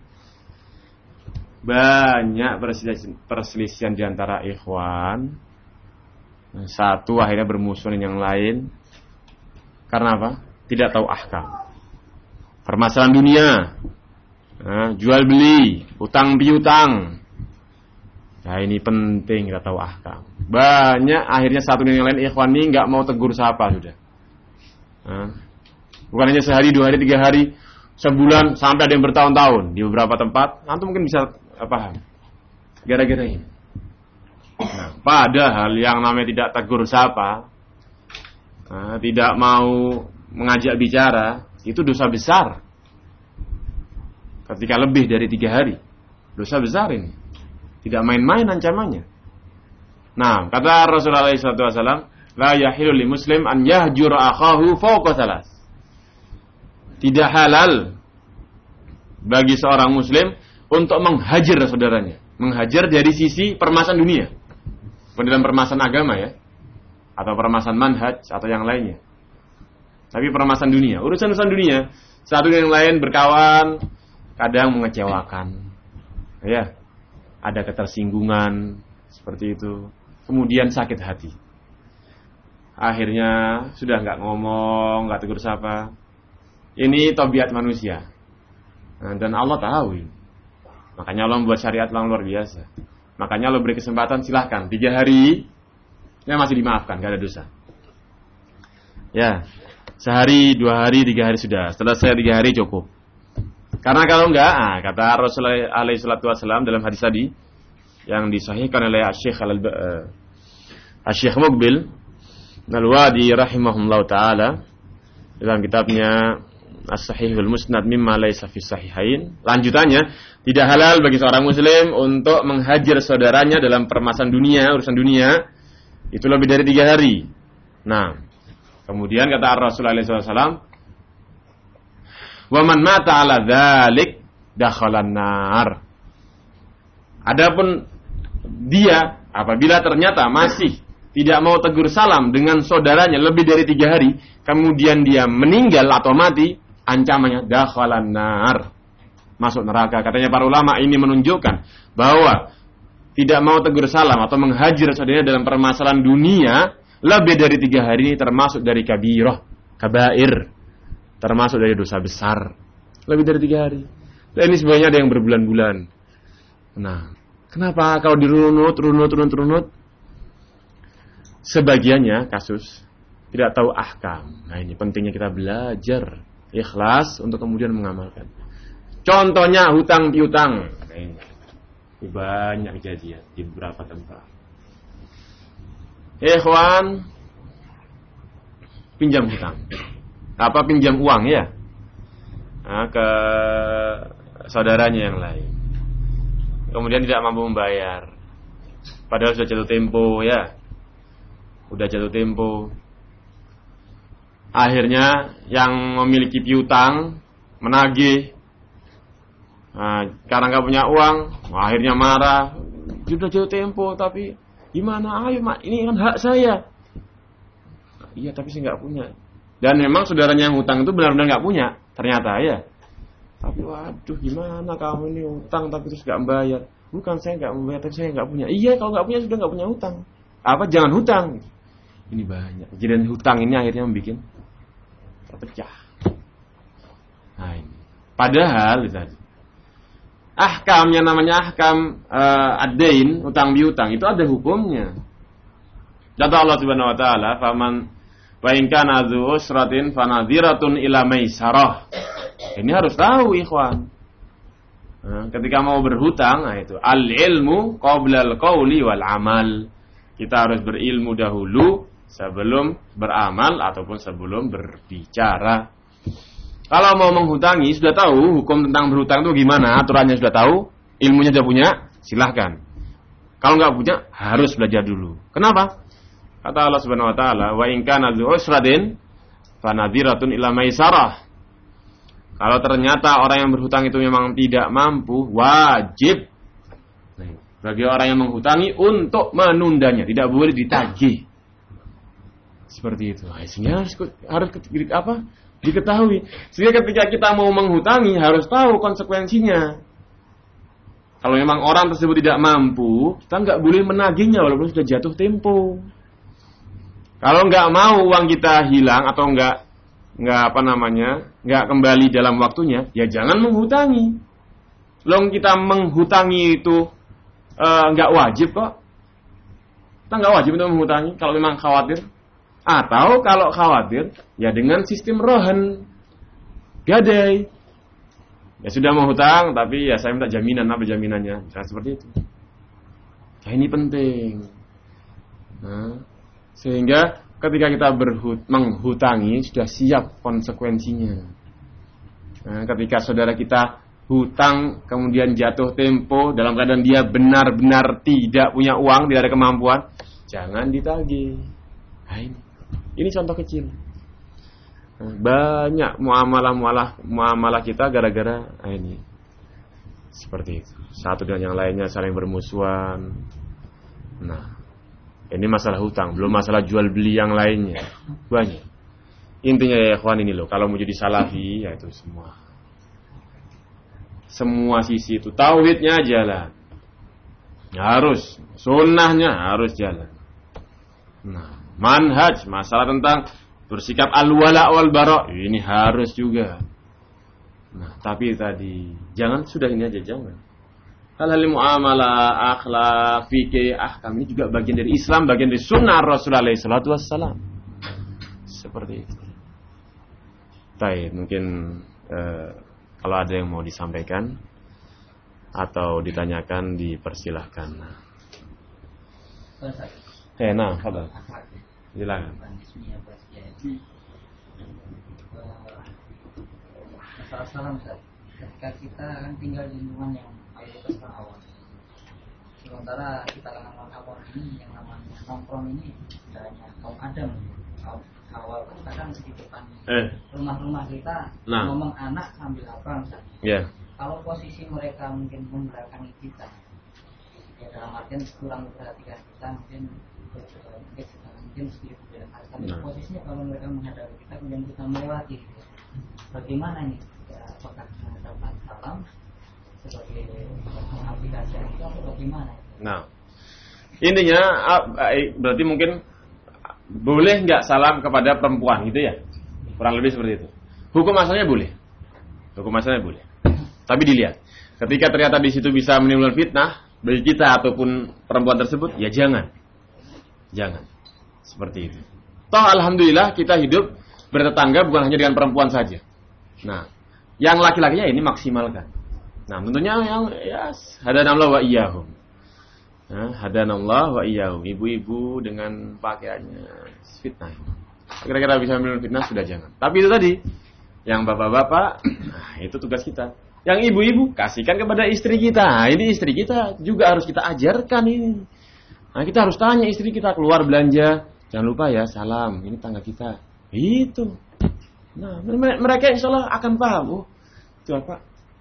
Banyak perselisihan di antara ikhwan. Satu akhirnya bermusuh dengan yang lain. Karena apa? Tidak tahu ahkam. Permasalahan dunia, jual beli, utang piutang. Nah ini penting kita tahu ahkam. Banyak akhirnya satu dengan yang lain ikhwan ini nggak mau tegur sapa sudah. Bukan hanya sehari, 2 hari, 3 hari. sebulan sampai ada yang bertahun-tahun di beberapa tempat, antum mungkin bisa paham. Gara-gara ini. Nah, padahal yang namanya tidak tegur sapa, tidak mau mengajak bicara, itu dosa besar. Ketika lebih dari 3 hari, dosa besar ini. Tidak main-main ancamannya. Nah, kata Rasulullah SAW, la yahilu li muslim an yahjura akhahu fawqa 3. Tidak halal bagi seorang muslim untuk menghajar saudaranya. Menghajar dari sisi permasalahan dunia. Bukan dalam permasalahan agama ya. Atau permasalahan manhaj atau yang lainnya. Tapi permasalahan dunia. Urusan-urusan dunia. Satu yang lain berkawan. Kadang mengecewakan. Ya. Ada ketersinggungan. Seperti itu. Kemudian sakit hati. Akhirnya sudah nggak ngomong, nggak tegur sapa. Ini tabiat manusia. Nah, dan Allah tahu. Makanya Allah membuat syariat yang luar biasa. Makanya Allah beri kesempatan, silahkan 3 hari, ya masih dimaafkan, gak ada dosa. Ya, sehari, 2 hari, 3 hari sudah. Setelah 3 hari cukup. Karena kalau enggak, kata Rasulullah SAW dalam hadis tadi, yang disahihkan oleh Syekh Muqbil Al-Wadi rahimahullah ta'ala, dalam kitabnya As-Sahihul Musnad mimma laysa fi sahihain. Lanjutannya, tidak halal bagi seorang muslim untuk menghajar saudaranya dalam permasalahan dunia, urusan dunia, itu lebih dari 3 hari. Nah, kemudian kata Rasulullah SAW, wa man mata ala dzalik dakhalan nar. Adapun dia apabila ternyata masih tidak mau tegur salam dengan saudaranya lebih dari 3 hari, kemudian dia meninggal atau mati, ancamannya dakhalan nar, masuk neraka. Katanya para ulama, ini menunjukkan bahwa tidak mau tegur salam atau menghajar saudaranya dalam permasalahan dunia lebih dari 3 hari ini termasuk dari kabirah, kabair, termasuk dari dosa besar. Lebih dari 3 hari. Dan ini sebenarnya ada yang berbulan-bulan. Nah, kenapa kalau dirunut, runut? Sebagiannya kasus tidak tahu ahkam. Nah, ini pentingnya kita belajar ikhlas untuk kemudian mengamalkan. Contohnya hutang piutang. Nah, ini banyak kejadian di beberapa tempat. Ikhwan pinjam hutang. Pinjam uang ya. Nah, ke saudaranya yang lain. Kemudian tidak mampu membayar. Padahal sudah jatuh tempo ya. Udah jatuh tempo. Akhirnya yang memiliki piutang menagih. Nah, karena nggak punya uang, akhirnya marah. Sudah jatuh tempo, tapi gimana? Ayo, ini kan hak saya. Iya, tapi saya nggak punya. Dan memang saudaranya yang hutang itu benar-benar nggak punya, ternyata ya. Tapi waduh, gimana kamu ini hutang tapi terus nggak membayar? Bukan saya nggak membayar, tapi saya nggak punya. Iya, kalau nggak punya sudah nggak punya hutang. Jangan hutang. Ini banyak. Kejadian hutang ini akhirnya membuat terpecah. Nah, ini. Padahal tadi ahkam yang namanya ahkam ad-dain, utang piutang itu ada hukumnya. Kata Allah Subhanahu wa taala, "Faman wa in kana dzu usratin fanadhiratun ila maisarah." Ini harus tahu ikhwan. Nah, ketika mau berhutang, nah itu al-ilmu qabla al-qauli wal amal. Kita harus berilmu dahulu sebelum beramal ataupun sebelum berbicara. Kalau mau menghutangi sudah tahu hukum tentang berhutang itu gimana, aturannya sudah tahu, ilmunya sudah punya, silahkan. Kalau nggak punya harus belajar dulu. Kenapa? Kata Allah Subhanahu wa taala, "Wa in kana dzu usratin fanadhiratun ila maisarah." Kalau ternyata orang yang berhutang itu memang tidak mampu, wajib bagi orang yang menghutangi untuk menundanya, tidak boleh ditagih. Seperti itu. Sehingga harus diketahui. Sehingga ketika kita mau menghutangi harus tahu konsekuensinya. Kalau memang orang tersebut tidak mampu, kita nggak boleh menagihnya walaupun sudah jatuh tempo. Kalau nggak mau uang kita hilang atau nggak kembali dalam waktunya, ya jangan menghutangi. Long kita menghutangi itu nggak wajib kok. Kita nggak wajib untuk menghutangi kalau memang khawatir. Atau kalau khawatir, ya dengan sistem rohan, gadai. Ya sudah mau hutang, tapi ya saya minta jaminan, apa jaminannya? Misalnya seperti itu. Nah, ini penting. Nah, sehingga ketika kita menghutangi sudah siap konsekuensinya. Nah, ketika saudara kita hutang kemudian jatuh tempo dalam keadaan dia benar-benar tidak punya uang, tidak ada kemampuan, jangan ditagih. Nah, ini contoh kecil. Banyak muamalah kita gara-gara ini seperti itu. Satu dengan yang lainnya saling bermusuhan. Nah, ini masalah hutang, belum masalah jual beli yang lainnya. Banyak. Intinya ya ikhwan ini loh, kalau mau jadi salafi ya itu semua sisi itu tauhidnya jalan. Harus, sunnahnya harus jalan. Nah, manhaj, masalah tentang bersikap al-wala wal bara, ini harus juga. Nah, tapi tadi jangan sudah ini aja, jangan. Hal-hal muamalah, akhlak, fikih, ahkam ini juga bagian dari Islam, bagian dari sunnah Rasulullah sallallahu alaihi wasallam. Seperti itu. Baik, mungkin kalau ada yang mau disampaikan atau ditanyakan dipersilahkan. Nah, fadhal. Silakan. Masalah salam, ketika kita kan tinggal di lingkungan yang mayoritas orang awam, sementara kita orang awam ini yang namanya nongkrong ini tidak hanya kaum adam, kaum awal kan kadang di depan rumah-rumah kita ngomong anak sambil apa misalnya. Yeah. Kalau posisi mereka mungkin membelakangi kita, ya dalam artian kurang memperhatikan kita, mungkin sedikit berbeda. Tapi posisinya kalau mereka menghadapi kita kemudian kita melewati, bagaimana ini? Ya, apakah mengucapkan salam sebagai aplikasi itu atau bagaimana? Nah, intinya berarti mungkin boleh nggak salam kepada perempuan gitu ya? Kurang lebih seperti itu. Hukum asalnya boleh. Tapi dilihat, ketika ternyata di situ bisa menimbulkan fitnah bagi kita ataupun perempuan tersebut, ya jangan. Seperti itu. Toh alhamdulillah kita hidup bertetangga bukan hanya dengan perempuan saja. Nah, yang laki-lakinya ini maksimalkan. Nah, tentunya yang ya hadanallahu wa iyyahum. Nah, hadanallahu wa iyyahum. Ibu-ibu dengan pakaiannya fitnah. Kira-kira bisa menimbulkan fitnah sudah jangan. Tapi itu tadi, yang bapak-bapak, nah itu tugas kita. Yang ibu-ibu kasihkan kepada istri kita. Nah, ini istri kita juga harus kita ajarkan ini. Nah, kita harus tanya istri kita keluar belanja, jangan lupa ya salam, ini tangga kita. Itu. Nah, mereka insya Allah akan paham. Oh, itu apa?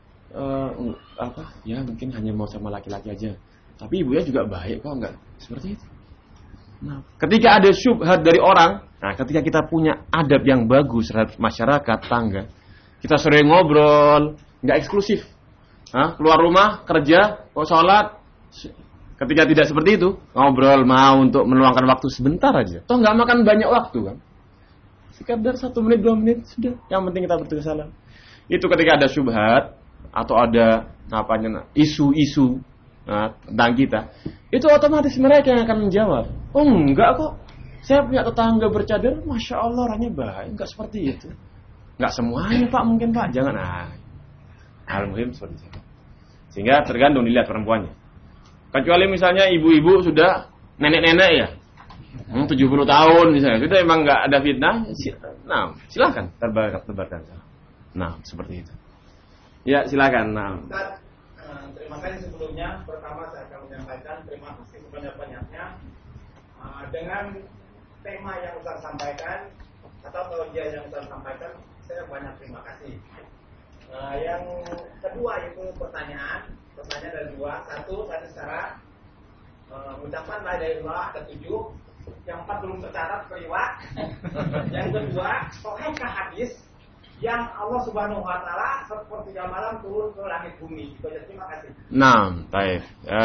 Ya mungkin hanya mau sama laki-laki aja. Tapi ibunya juga baik kok, enggak? Seperti itu. Nah, ketika ada syubhat dari orang, nah ketika kita punya adab yang bagus terhadap masyarakat, tangga, kita sering ngobrol, enggak eksklusif. Keluar rumah, kerja, sholat. Ketika tidak seperti itu, ngobrol mau untuk meluangkan waktu sebentar aja. Toh nggak makan banyak waktu kan? Sekedar 1 menit, 2 menit sudah. Yang penting kita bertugas salam. Itu ketika ada syubhat atau ada isu-isu tentang kita, itu otomatis mereka yang akan menjawab. Oh enggak kok, saya punya tetangga bercadar, masya Allah orangnya baik. Enggak seperti itu. Enggak semuanya Pak, mungkin Pak. Jangan. Al-muhim seperti itu. Sehingga tergantung dilihat perempuannya. Kecuali misalnya ibu-ibu sudah nenek-nenek ya, 70 tahun misalnya, sudah emang nggak ada fitnah, nah silakan tebarkan. Nah seperti itu. Ya silakan. Nah. Terima kasih sebelumnya. Pertama saya akan menyampaikan terima kasih sebanyak-banyaknya dengan tema yang Ustaz sampaikan atau tausiah yang Ustaz sampaikan. Saya banyak terima kasih. Yang kedua itu pertanyaan ada 2. Satu, tadi secara ucapan la ilaha illallah ada 7. Yang 4 belum tercatat keliwat. Yang kedua, sahihkah hadis yang Allah Subhanahu wa taala sepertiga malam turun ke langit bumi. Itu aja, terima kasih. Nah, baik.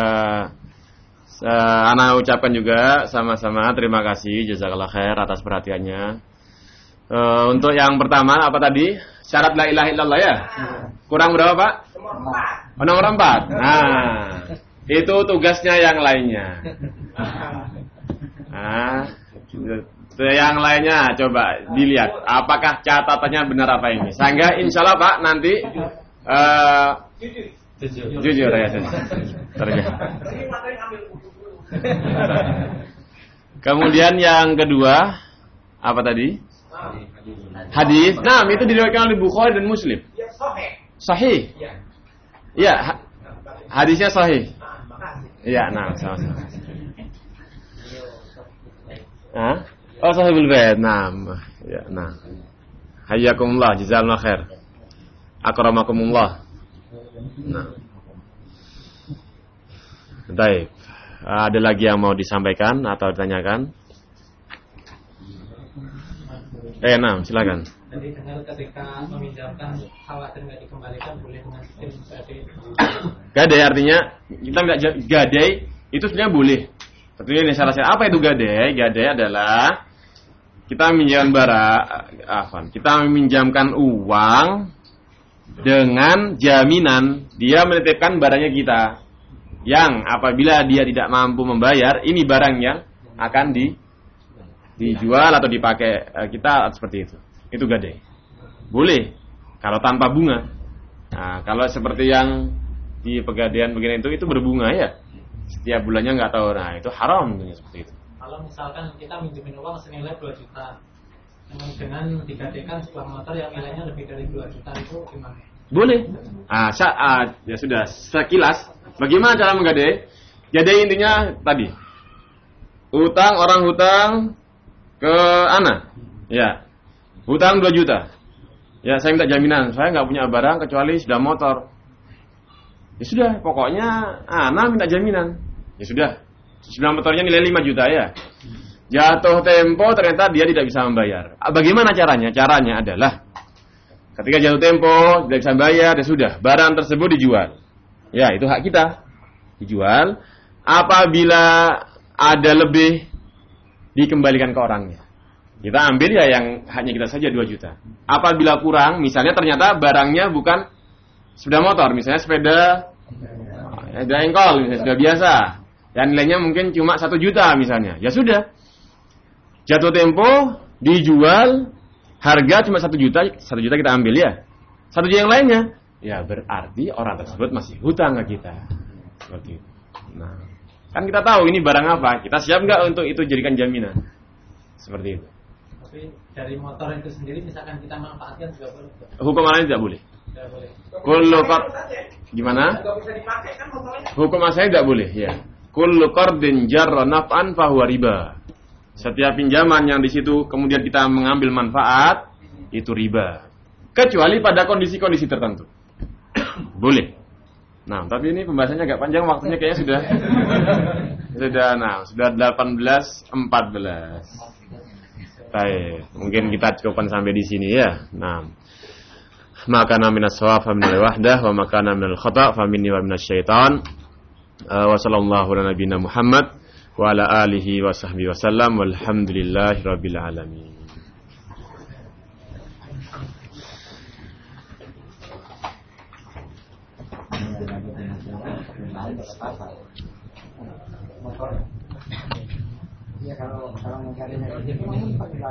Ana ucapkan juga sama-sama terima kasih jazakallah khair atas perhatiannya. Untuk yang pertama apa tadi? Syarat la ilaha illallah ya? Kurang berapa, Pak? Nomor 4. Nah, itu tugasnya yang lainnya. Yang lainnya coba dilihat apakah catatannya benar apa ini. Sehingga insya Allah Pak nanti Jujur ya. Kemudian yang kedua apa tadi? Hadis. Nah, itu diriwayatkan oleh Bukhari dan Muslim. Sahih. Iya, hadisnya sahih. Iya, nah, sama-sama. Hah? Oh, sahihul bait. Nah, ya, nah. Hayyakumullah, jazakallahu khair. Akramakumullah. Nah. Baik. Ada lagi yang mau disampaikan atau ditanyakan? Nah, silakan. Jadi dengar ketika meminjamkan khawatir nggak dikembalikan boleh dengan sistem gadai. Gadai artinya kita nggak gadai itu sebenarnya boleh. Tentunya ini salah satu. Apa itu gadai? Gadai adalah kita meminjamkan uang dengan jaminan dia menitipkan barangnya kita. Yang apabila dia tidak mampu membayar, ini barang yang akan dijual atau dipakai kita seperti itu. Itu gadai. Boleh kalau tanpa bunga. Nah, kalau seperti yang di pegadaian begini itu berbunga ya. Setiap bulannya nggak tahu. Nah, itu haram seperti itu. Kalau misalkan kita minjemin uang senilai 2 juta dengan digadaikan sebuah motor yang nilainya lebih dari 2 juta itu gimana? Boleh. Ya sudah sekilas. Bagaimana cara menggadai? Gadai intinya tadi. Orang hutang ke ana. Ya. Hutang 2 juta. Ya, saya minta jaminan. Saya nggak punya barang kecuali sudah motor. Ya sudah, pokoknya ana minta jaminan. Ya sudah. Sudah motornya nilai 5 juta ya. Jatuh tempo ternyata dia tidak bisa membayar. Bagaimana caranya? Caranya adalah ketika jatuh tempo tidak bisa bayar, ya sudah, barang tersebut dijual. Ya, itu hak kita. Dijual. Apabila ada lebih, dikembalikan ke orangnya. Kita ambil ya yang haknya kita saja 2 juta. Apabila kurang, misalnya ternyata barangnya bukan sepeda motor, misalnya sepeda engkol, misalnya sepeda biasa. Yang nilainya mungkin cuma 1 juta misalnya. Ya sudah. Jatuh tempo, dijual, harga cuma 1 juta, 1 juta kita ambil ya. 1 juta yang lainnya, ya berarti orang tersebut masih hutang ke kita. Seperti itu. Nah, kan kita tahu ini barang apa, kita siap nggak untuk itu jadikan jaminan. Seperti itu. Tapi dari motor itu sendiri misalkan kita manfaatkan juga boleh. Hukum lain tidak boleh. Tidak boleh. Kullu gimana? Hukum asalnya tidak boleh, ya. Kullu qardin jarra naf'an fahuwa riba. Setiap pinjaman yang di situ kemudian kita mengambil manfaat, itu riba. Kecuali pada kondisi-kondisi tertentu. Boleh. Nah, tapi ini pembahasannya agak panjang, waktunya kayaknya sudah 18:14. Baik, mungkin kita cukupkan sampai di sini ya. Nah, maka minas shawab fa minal wahdah wa maka minal khata' fa minni wa minasyaitan. Wa sallallahu ala nabiyina Muhammad wa ala alihi wa sahbihi wa sallam walhamdulillahi rabbil alamin. Ya kalau mencari